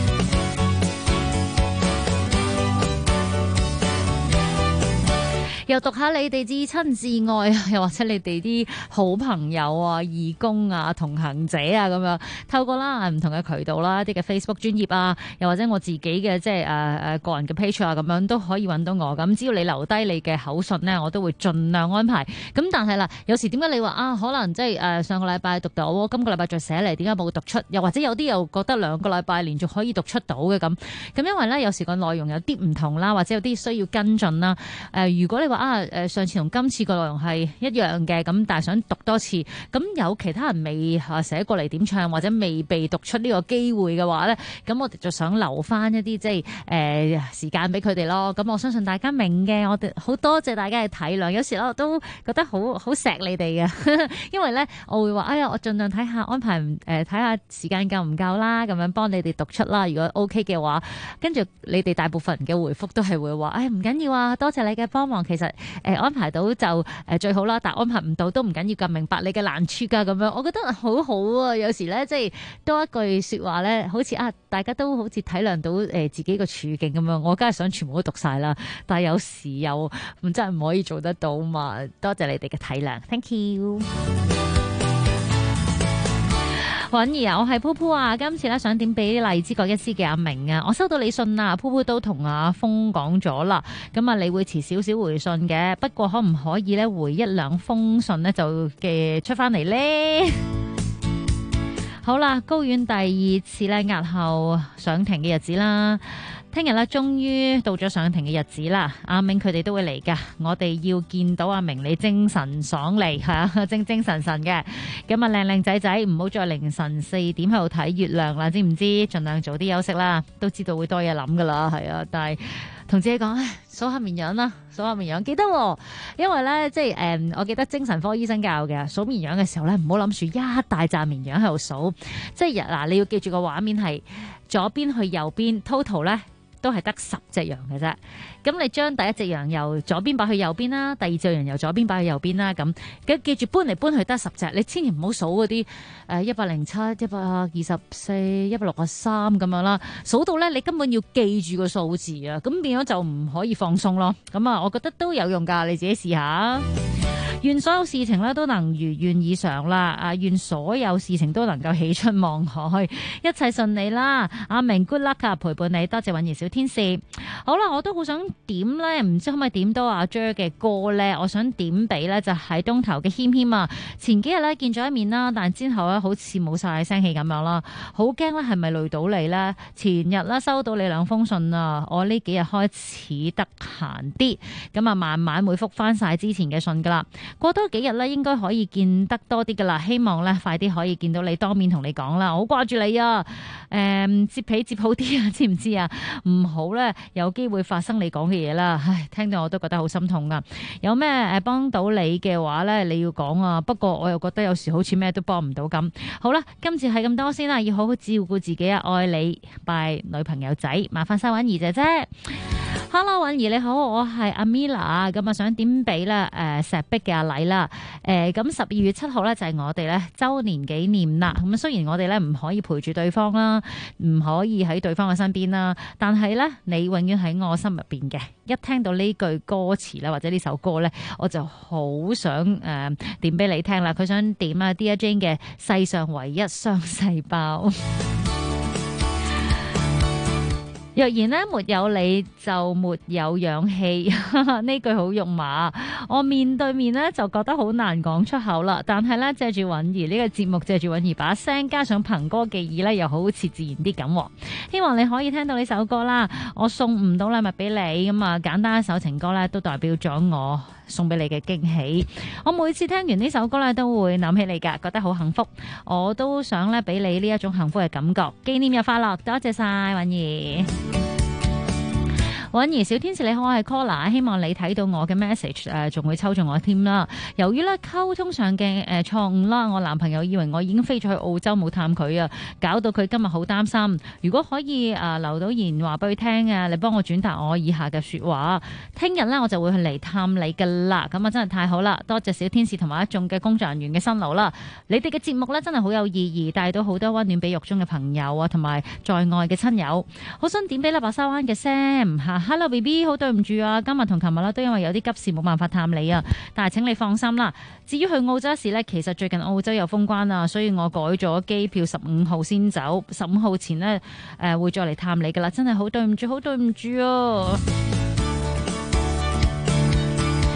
又讀下你哋至親至愛啊，又或者你哋啲好朋友啊、義工啊、同行者啊咁樣，透過啦唔同嘅渠道啦，啲嘅 Facebook 專頁啊，又或者我自己嘅即係個人嘅 page 啊，咁樣都可以揾到我。咁只要你留低你嘅口信呢，我都會盡量安排。咁但係啦，有時點解你話啊？可能即係上個禮拜讀到，今個禮拜再寫嚟，點解冇讀出？又或者有啲又覺得2個禮拜連續可以讀出到嘅咁。咁因為咧有時個內容有啲唔同啦，或者有啲需要跟進啦。如果你話上次同今次個內容係一樣嘅，咁但係想讀多次，咁有其他人未寫過嚟點唱或者未被讀出呢個機會嘅話咧，咁我哋就想留翻一啲即係時間俾佢哋咯。咁我相信大家明嘅，我哋好多謝大家嘅體諒。有時咧我都覺得好錫你哋嘅，因為咧我會話哎呀，我盡量睇下安排睇下時間夠唔夠啦，咁樣幫你哋讀出啦。如果 OK 嘅話，跟住你哋大部分人嘅回覆都係會話，唔緊要啊，多謝你嘅幫忙。其實安排到就最好啦，但安排唔到都唔緊要，咁明白你嘅難處噶。咁樣我覺得好好啊。有時咧即係多一句說話咧，好似大家都好似體諒到自己個處境咁樣。我梗係想全部都讀晒啦，但係有時又真係唔可以做得到嘛。多謝你哋嘅體諒 ，thank you。允兒啊，我係噗噗啊，今次咧想點俾荔枝角一絲嘅阿明啊，我收到你信啊，噗噗都同阿峰講咗啦，咁你會遲少少回信嘅，不過可唔可以咧回一兩封信咧就出翻嚟咧？好啦，高院第二次咧押後上庭嘅日子啦。聽日咧，終於到咗上庭嘅日子啦！阿明佢哋都會嚟噶，我哋要見到阿明你精神爽利吓，精神神嘅。咁啊，靚靚仔仔，唔好再凌晨4點喺度睇月亮啦，知唔知？盡量早啲休息啦，都知道會多嘢諗噶啦，係啊。但係同自己講，數下綿羊啦，數下綿羊，記得喎，因為咧即係我記得精神科醫生教嘅，數綿羊嘅時候咧，唔好諗住一大紮綿羊喺度數，即係嗱，你要記住個畫面係左邊去右邊 ，total 咧。都係得10隻羊嘅啫，咁你將第一隻羊由左邊擺去右邊啦，第二隻羊由左邊擺去右邊啦，咁記住搬嚟搬去得10隻，你千祈唔好數嗰啲107、124、163咁樣啦，數到咧你根本要記住個數字啊，咁變咗就唔可以放鬆咯。咁啊，我覺得都有用㗎，你自己試下。願所有事情咧都能如願以償啦！願所有事情都能夠喜出望外，一切順利啦！阿明 good luck 啊，陪伴你，多謝允兒小天使。好啦，我都好想點咧，唔知可唔可以點到阿 Jer 嘅歌咧？我想點俾咧就係東頭嘅謙謙啊！前幾日咧見咗一面啦，但之後咧好似冇晒聲氣咁樣啦，好驚咧係咪累到你咧？前日咧收到你2封信啊，我呢幾日開始得閒啲，咁啊慢慢會覆翻晒之前嘅信噶啦。過多幾日咧，應該可以見得多啲噶啦。希望咧快啲可以見到你，當面同你講啦。好掛住你啊！接皮接好啲啊，知唔知啊？唔好咧有機會發生你講嘅嘢啦。唉，聽到我都覺得好心痛噶。有咩幫到你嘅話咧，你要講啊。不過我又覺得有時好似咩都幫唔到咁。好啦，今次係咁多先啦，要好好照顧自己啊！愛你，拜女朋友仔，麻煩晒允兒姐姐。Hello， 允兒你好，我係阿 Mila， 咁啊想點俾咧石壁嘅阿禮啦，咁12月7號咧就係我哋咧周年紀念啦。咁雖然我哋咧唔可以陪住對方啦，唔可以喺對方嘅身邊啦，但係咧你永遠喺我心入邊嘅。一聽到呢句歌詞咧或者呢首歌咧，我就好想點俾你聽啦。佢想點啊 Dear Jane 嘅世上唯一雙細胞。若然呢沒有你就沒有氧氣，呢句好肉麻。我面對面呢就覺得好難講出口啦。但係呢，借住允兒呢個節目，借住允兒把聲，加上憑歌寄意呢，又好似自然啲咁。希望你可以聽到呢首歌啦。我送唔到禮物俾你咁啊，簡單一首情歌呢，都代表咗我送俾你嘅驚喜。我每次聽完呢首歌呢，都會諗起你噶，覺得好幸福。我都想呢，俾你呢一種幸福嘅感覺。紀念日快樂，多謝晒允兒。允兒小天使你好，我係 Caller， 希望你睇到我嘅 message， 仲會抽中我添啦。由於咧溝通上嘅錯誤啦，我男朋友以為我已經飛咗去澳洲冇探佢啊，搞到佢今日好擔心。如果可以留到言話俾佢聽啊，你幫我轉達我以下嘅說話。聽日咧我就會去嚟探你噶啦，咁啊真係太好啦！多謝小天使同埋一眾嘅工作人員嘅辛勞啦。你哋嘅節目咧真係好有意義，帶到好多溫暖俾獄中嘅朋友啊，同埋在外嘅親友。好想點俾白沙灣嘅 Sam 吓。Hello B B， 好對唔住啊！今日同琴日啦，都因為有啲急事冇辦法探你啊。但係請你放心啦。至於去澳洲時呢，其實最近澳洲又封關啊，所以我改咗機票15號先走，15號前呢會再嚟探你噶啦。真係好對唔住，好對唔住啊！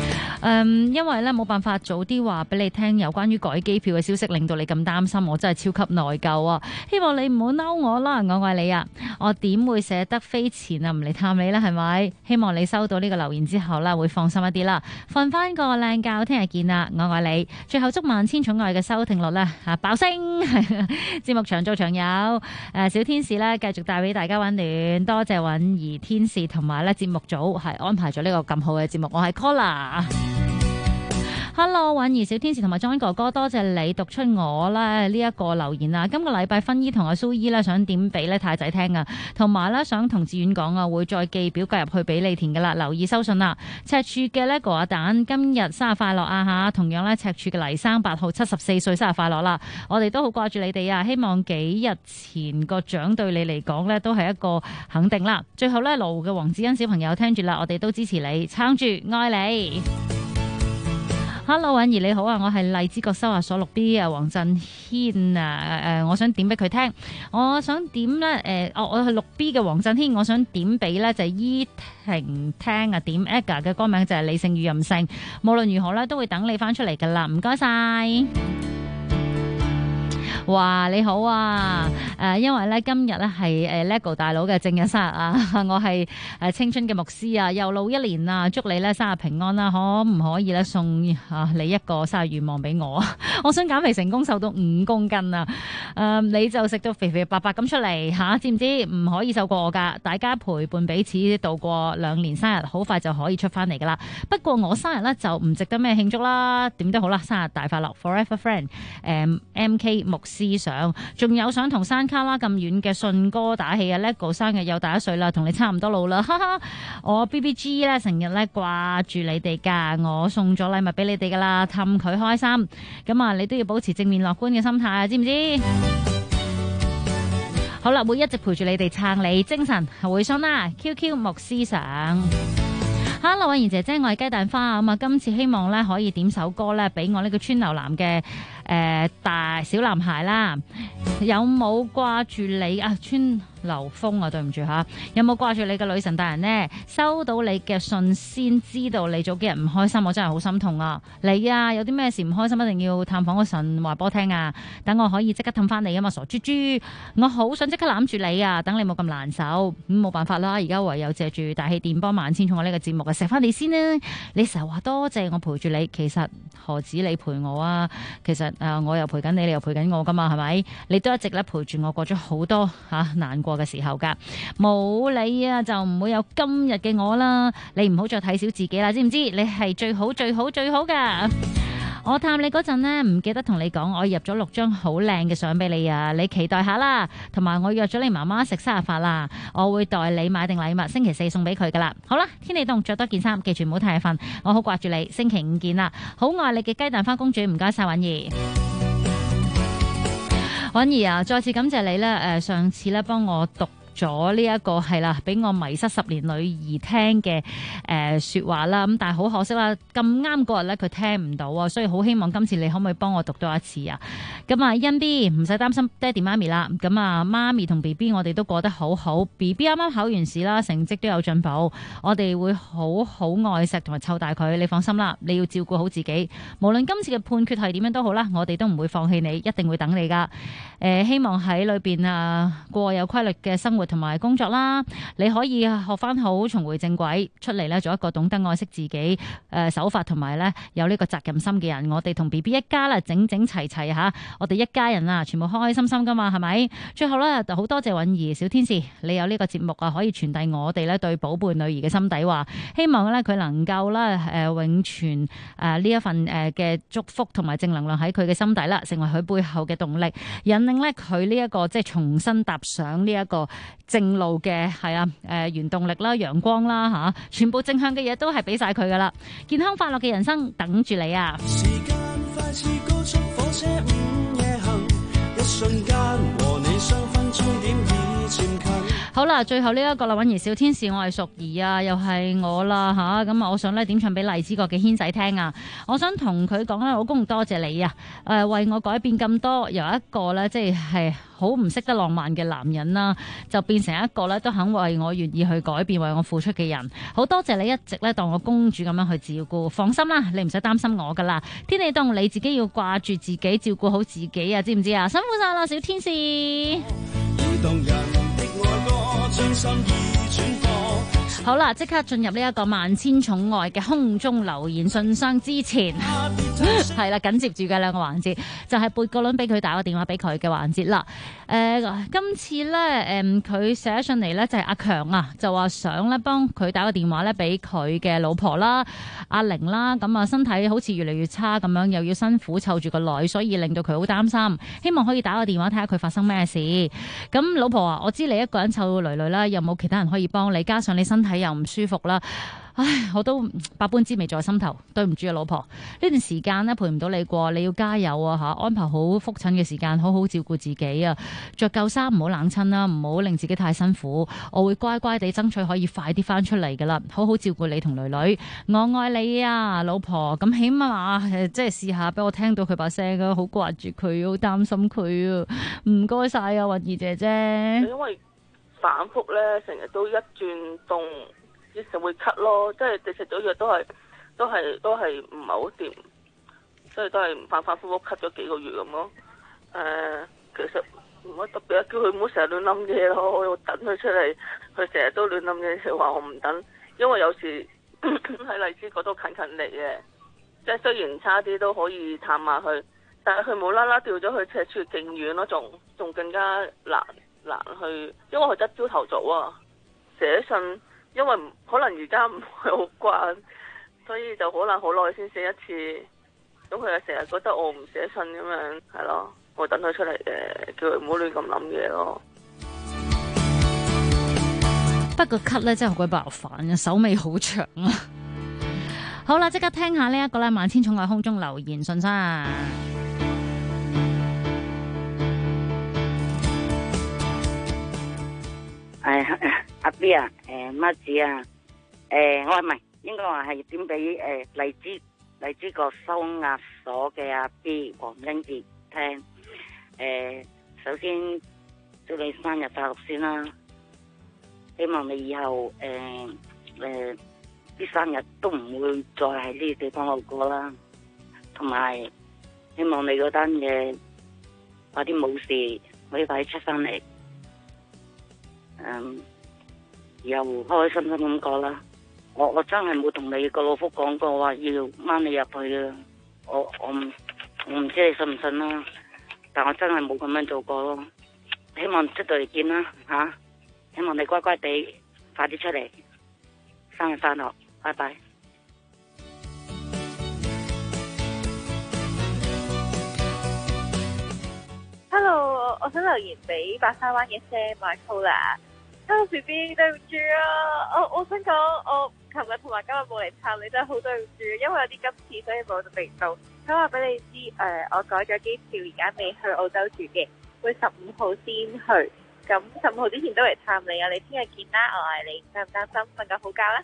因為咧冇辦法早啲話俾你聽有關於改機票嘅消息，令到你咁擔心，我真係超級內疚啊！希望你唔好嬲我啦，我愛你啊！我點會捨得飛前啊唔嚟探你啦，係咪？希望你收到呢個留言之後啦，會放心一啲啦，瞓翻個靚覺，聽日見啦，我愛你！最後祝萬千寵愛嘅收聽率咧爆升，節目長做長有，小天使咧繼續帶俾大家溫暖，多謝韻兒天使同埋咧節目組係安排咗呢個咁好嘅節目，我係 Cola。Hello， 韻兒小天使同埋 John 哥哥，多謝你讀出我咧呢一個留言啊！今個禮拜芬姨同阿蘇姨咧想點俾咧太仔聽啊，同埋咧想同志遠講啊，會再寄表格入去俾你填噶啦，留意收信啦。赤柱嘅 LEGO 阿蛋今日生日快樂啊吓！同樣咧赤柱嘅黎生8號74歲生日快樂啦！我哋都好掛住你哋啊，希望幾日前個獎對你嚟講咧都係一個肯定啦。最後咧羅湖嘅黃子欣小朋友聽住啦，我哋都支持你，撐住，愛你。Hello， 韻兒你好啊，我係荔枝角收押所6B 啊，黃振軒啊，我想點俾佢聽，我想點咧我係6B 嘅黃振軒，我想點俾咧就係依婷聽啊，點 Edgar 嘅歌名就係理性與任性，無論如何咧都會等你翻出嚟噶啦，唔該晒。哇，你好啊！因為咧今日咧係LEGO 大佬嘅正日生日啊，我係青春嘅牧師啊，又老一年啊，祝你咧生日平安啦！可唔可以咧送你一個生日願望俾我啊？我想減肥成功，瘦到5公斤啊！你就食到肥肥白白咁出嚟吓，知唔知？唔可以瘦過我噶，大家陪伴彼此度過2年生日，好快就可以出翻嚟噶啦。不過我生日咧就唔值得咩慶祝啦，點都好啦，生日大快樂 ，Forever Friend， MK 牧師。思想，仲有想同山卡拉咁遠嘅信哥打氣啊 ！LEGO 生日又大1歲啦，同你差唔多老啦，哈哈！我 BBG 咧成日咧掛住你哋噶，我送咗禮物俾你哋噶啦，氹佢開心。咁啊，你都要保持正面樂觀嘅心態啊，知唔知？好啦，會一直陪住你哋撐你，精神回信啦 ！QQ 牧師想。Hello， 韻兒姐姐，我係雞蛋花咁啊！今次希望咧可以點首歌咧，俾我呢個川流男嘅大小男孩啦。有冇掛住你啊？川流風啊，對唔住吓，有冇掛住你嘅女神大人呢？收到你嘅信先知道你早幾日唔開心，我真係好心痛啊！你啊，有啲咩事唔開心，一定要探訪個神話俾我聽啊！等我可以即刻氹翻你啊嘛，傻豬豬！我好想即刻攬住你啊，等你冇咁難受。咁冇辦法啦，而家唯有借住大氣電波萬千寵愛呢個節目啊，食翻你先啦！你成日話多謝我陪住你，其實何止你陪我啊？其實我又陪緊你，你又陪緊我噶嘛，係咪？你都一直咧陪住我過咗好多難過嘅時候噶，冇你啊就唔會有今日嘅我啦。你唔好再睇小自己啦，知唔知？你係最好最好最好噶。我探你嗰陣呢，唔記得同你講，我入咗6張好靚嘅相俾你啊！你期待下啦。同埋我約咗你媽媽食生日飯啦，我會代你買定禮物，星期4送俾佢噶啦。好啦，天氣凍，着多件衫，記住唔好太夜瞓。我好掛住你，星期5見啦。好愛你嘅雞蛋花公主，唔該晒韻兒。韻兒啊，再次感謝你咧。上次咧幫我讀咗呢一個係啦，俾我迷失10年女兒聽嘅說話啦。咁但係好可惜啦，咁啱嗰日咧佢聽唔到啊，所以好希望今次你可唔可以幫我讀多一次啊？咁啊，欣 B 唔使擔心爹哋媽咪啦。咁啊，媽咪同 B B 我哋都過得好好。B B 啱啱考完試啦，成績都有進步。我哋會好好愛錫同埋湊大佢，你放心啦。你要照顧好自己，無論今次嘅判決係點樣都好啦，我哋都唔會放棄你，一定會等你噶。希望喺裏邊過有規律嘅生活同埋工作啦，你可以學翻好，重回正軌，出嚟咧做一個懂得愛惜自己、守法同埋咧有呢個責任心嘅人。我哋同 B B 一家啦，整整齊齊吓，我哋一家人啊，全部開開心心噶嘛，係咪？最後咧，好多謝韻兒小天使，你有呢個節目啊，可以傳遞我哋咧對寶貝女兒嘅心底話，希望咧佢能夠咧永存呢一份嘅祝福同埋正能量喺佢嘅心底啦，成為佢背後嘅動力，引領咧佢呢一個即係重新踏上呢一個正路嘅原動力啦、陽光啦吓，全部正向嘅嘢都係俾晒佢噶啦，健康快樂嘅人生等住你啊！ 時間快似高速火車午夜行，一瞬間和你相分終點已漸近。 好啦，最後呢一個啦，韻兒小天使，我係淑儀啊，又係我啦吓，咁啊，我想咧點唱俾荔枝角嘅軒仔聽啊，我想同佢講咧，老公多謝你啊，為我改變咁多，由一個咧即係好唔識得浪漫嘅男人啦，就變成一個咧都肯為我願意去改變、為我付出嘅人。好多謝你一直咧當我公主咁樣去照顧，放心啦，你唔使擔心我噶啦。天氣凍，你自己要掛住自己，照顧好自己啊，知唔知啊？辛苦晒啦，小天使。好啦，即刻進入呢一個萬千寵愛嘅空中留言信箱之前，係啦，緊接住嘅兩個環節就係撥個輪俾佢打個電話俾佢嘅環節啦。今次咧，佢寫信嚟咧就係阿強啊，就話想咧幫佢打個電話咧俾佢嘅老婆啦，阿玲啦，咁啊身體好似越嚟越差咁樣，又要辛苦湊住個女，所以令到佢好擔心，希望可以打個電話睇下佢發生咩事。咁老婆啊，我知你一個人湊女女啦，有冇其他人可以幫你？加上你身體又唔舒服啦，唉，我都百般滋味在心頭，對唔住啊，老婆，呢段時間咧陪唔到你過，你要加油啊吓，安排好復診嘅時間，好好照顧自己啊，着夠衫唔好冷親啦，唔好令自己太辛苦，我會乖乖地爭取可以快啲翻出嚟噶啦，好好照顧你同女女，我愛你啊，老婆，咁起碼即係試下俾我聽到佢把聲啊，好掛住佢，好擔心佢啊，唔該晒啊，韻兒姐姐。 因為反覆咧，成日都一轉凍，一時會咳咯，即係你食咗藥都係唔係好掂，所以都係反反覆覆咳咗幾個月咁咯。其實冇乜特別，叫佢唔好成日亂諗嘢咯，我等佢出嚟，佢成日都亂諗嘢，就話我唔等，因為有時喺荔枝角都近嚟嘅，即係雖然差啲都可以探下佢，但係佢無啦啦調咗去赤柱勁遠咯，仲更加難去，因為佢得朝頭早啊，寫信，因為可能而家唔係好慣，所以就可能好耐先寫一次。咁佢又成日覺得我唔寫信咁樣，係咯，我等佢出嚟嘅，叫佢唔好亂咁諗嘢咯。 不過咳咧真係好鬼爆煩啊，手尾好長啊。好啦，即刻聽下呢一個咧，萬千寵愛空中留言信箱。 阿 B 啊，媽子啊，我唔係應該話係點俾荔枝角收押所嘅阿 B 黃英傑聽。首先祝你生日快樂先啦，希望你以後啲生日都唔會再喺呢個地方度過啦，同埋希望你嗰單嘢快啲冇事，可以快啲出翻嚟。又開開心心咁過啦。我真係冇同你個老福講過話要掹你入去啊。我唔知你信唔信啦，但我真係冇咁樣做過咯。希望出到嚟見啦吓，希望你乖乖地快啲出嚟，生日快樂，拜拜。 Hello， 我想留言俾白沙灣嘅 Sam Michael 啦。Hello B B， 對唔住啊，我想講，我琴日同埋今日冇嚟探你，真係好對唔住，因為有啲急事，所以冇嚟到。想話俾你知，我改咗機票，而家未去澳洲住嘅，會15號先去。咁15號之前都嚟探你啊！你聽日見啦，我愛你，擔唔擔心？瞓個好覺啦。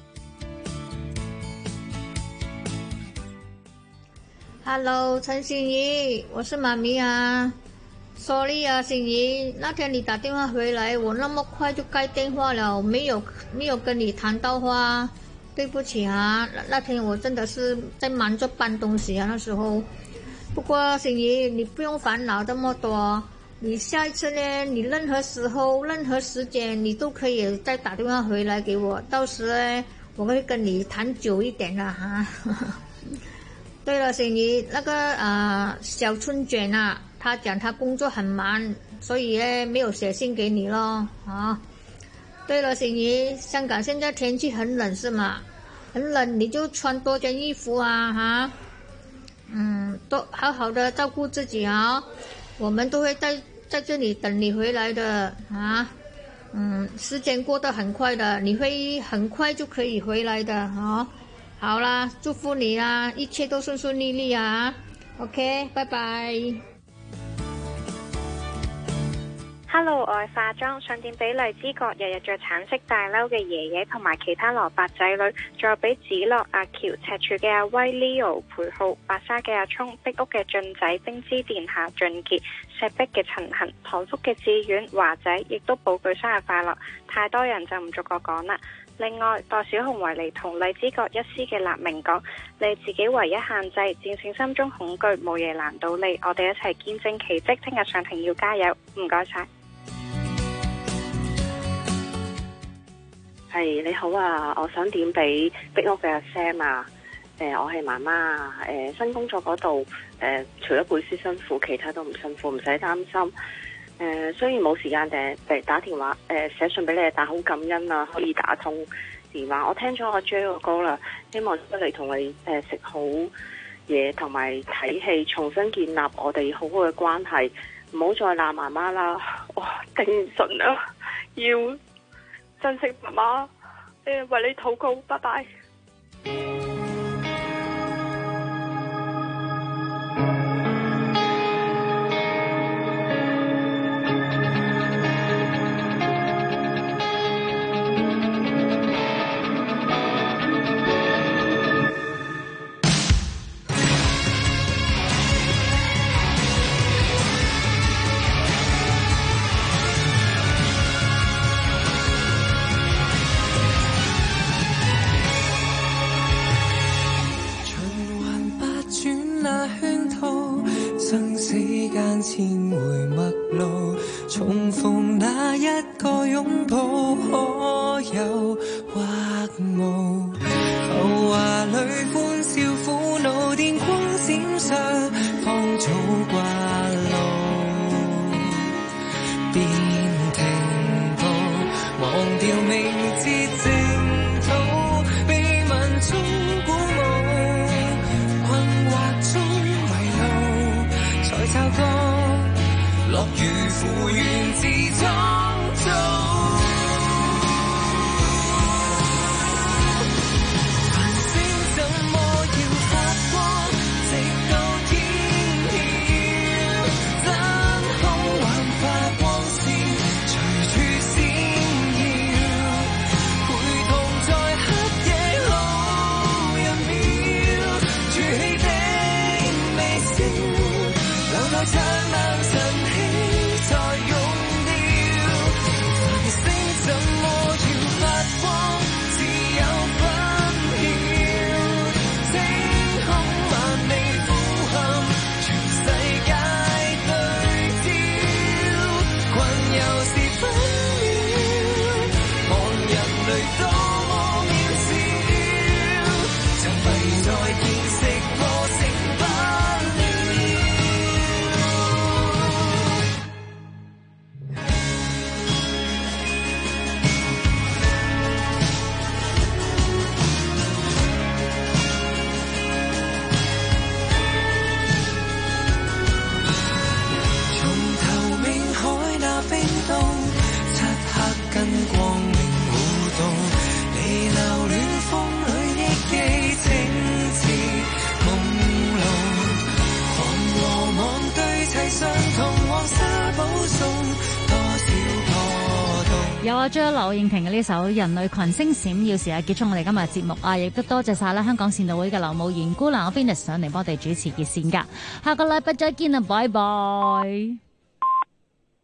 Hello， 陳欣怡，我是媽咪啊。Sorry 啊，欣怡，那天你打電話回來，我那麼快就蓋電話了，沒有跟你談到話，對不起啊。那天我真的是在忙着搬東西啊，那時候。不過欣怡，你不用煩惱這麼多，你下一次呢，你任何時候、任何時間，你都可以再打電話回來給我，到時呢，我會跟你談久一點啦哈。對了，欣怡，那個小春卷啊，他講他工作很忙，所以呢沒有寫信給你咯。啊，對了，欣怡，香港現在天氣很冷是嗎？很冷，你就穿多件衣服啊，哈。都好好的照顧自己啊。我們都會在這裏等你回來的啊。時間過得很快的，你會很快就可以回來的啊。好啦，祝福你啊，一切都順順利利啊。OK， 拜拜。 Hello， 我係化妝，想點俾荔枝角日日着橙色大褸嘅爺爺同埋其他蘿蔔仔女，再俾子樂、阿喬、赤柱嘅阿威、Leo、裴浩、白沙嘅阿聰、壁屋嘅俊仔、冰之殿下、俊傑、石壁嘅陳恒、唐福嘅志遠、華仔，亦都報佢生日快樂。太多人就唔逐個講啦。另外，代小紅維尼同荔枝角一絲嘅立明講，你自己唯一限制，戰勝心中恐懼，冇嘢難倒你。我哋一齊見證奇蹟，聽日上庭要加油，唔該晒。 係你好啊，我想點俾壁屋嘅阿 Sam 啊。我係媽媽啊。新工作嗰度除咗背書辛苦，其他都唔辛苦，唔使擔心。雖然冇時間打電話寫信俾你，但好感恩啊，可以打通電話。我聽咗阿 J 個歌啦，希望出嚟同你食好嘢，同埋睇戲，重新建立我哋好好嘅關係，唔好再鬧媽媽啦。哇，頂唔順啊，要珍惜媽媽，為你禱告，拜拜。 千回陌路，重逢那一個擁抱，可有或無？浮華裏歡笑苦惱，電光閃爍，方早掛路。便停步，忘掉明節淨土，被民眾鼓舞，困惑中迷路，才找個樂與苦緣自創造。 有啊，將劉燕婷嘅呢首《人類群星閃耀時》啊，結束我哋今日節目啊，亦都多謝晒啦香港善導會嘅劉慕賢姑娘 Venus 上嚟幫我哋主持熱線㗎，下個禮拜再見啦，拜拜。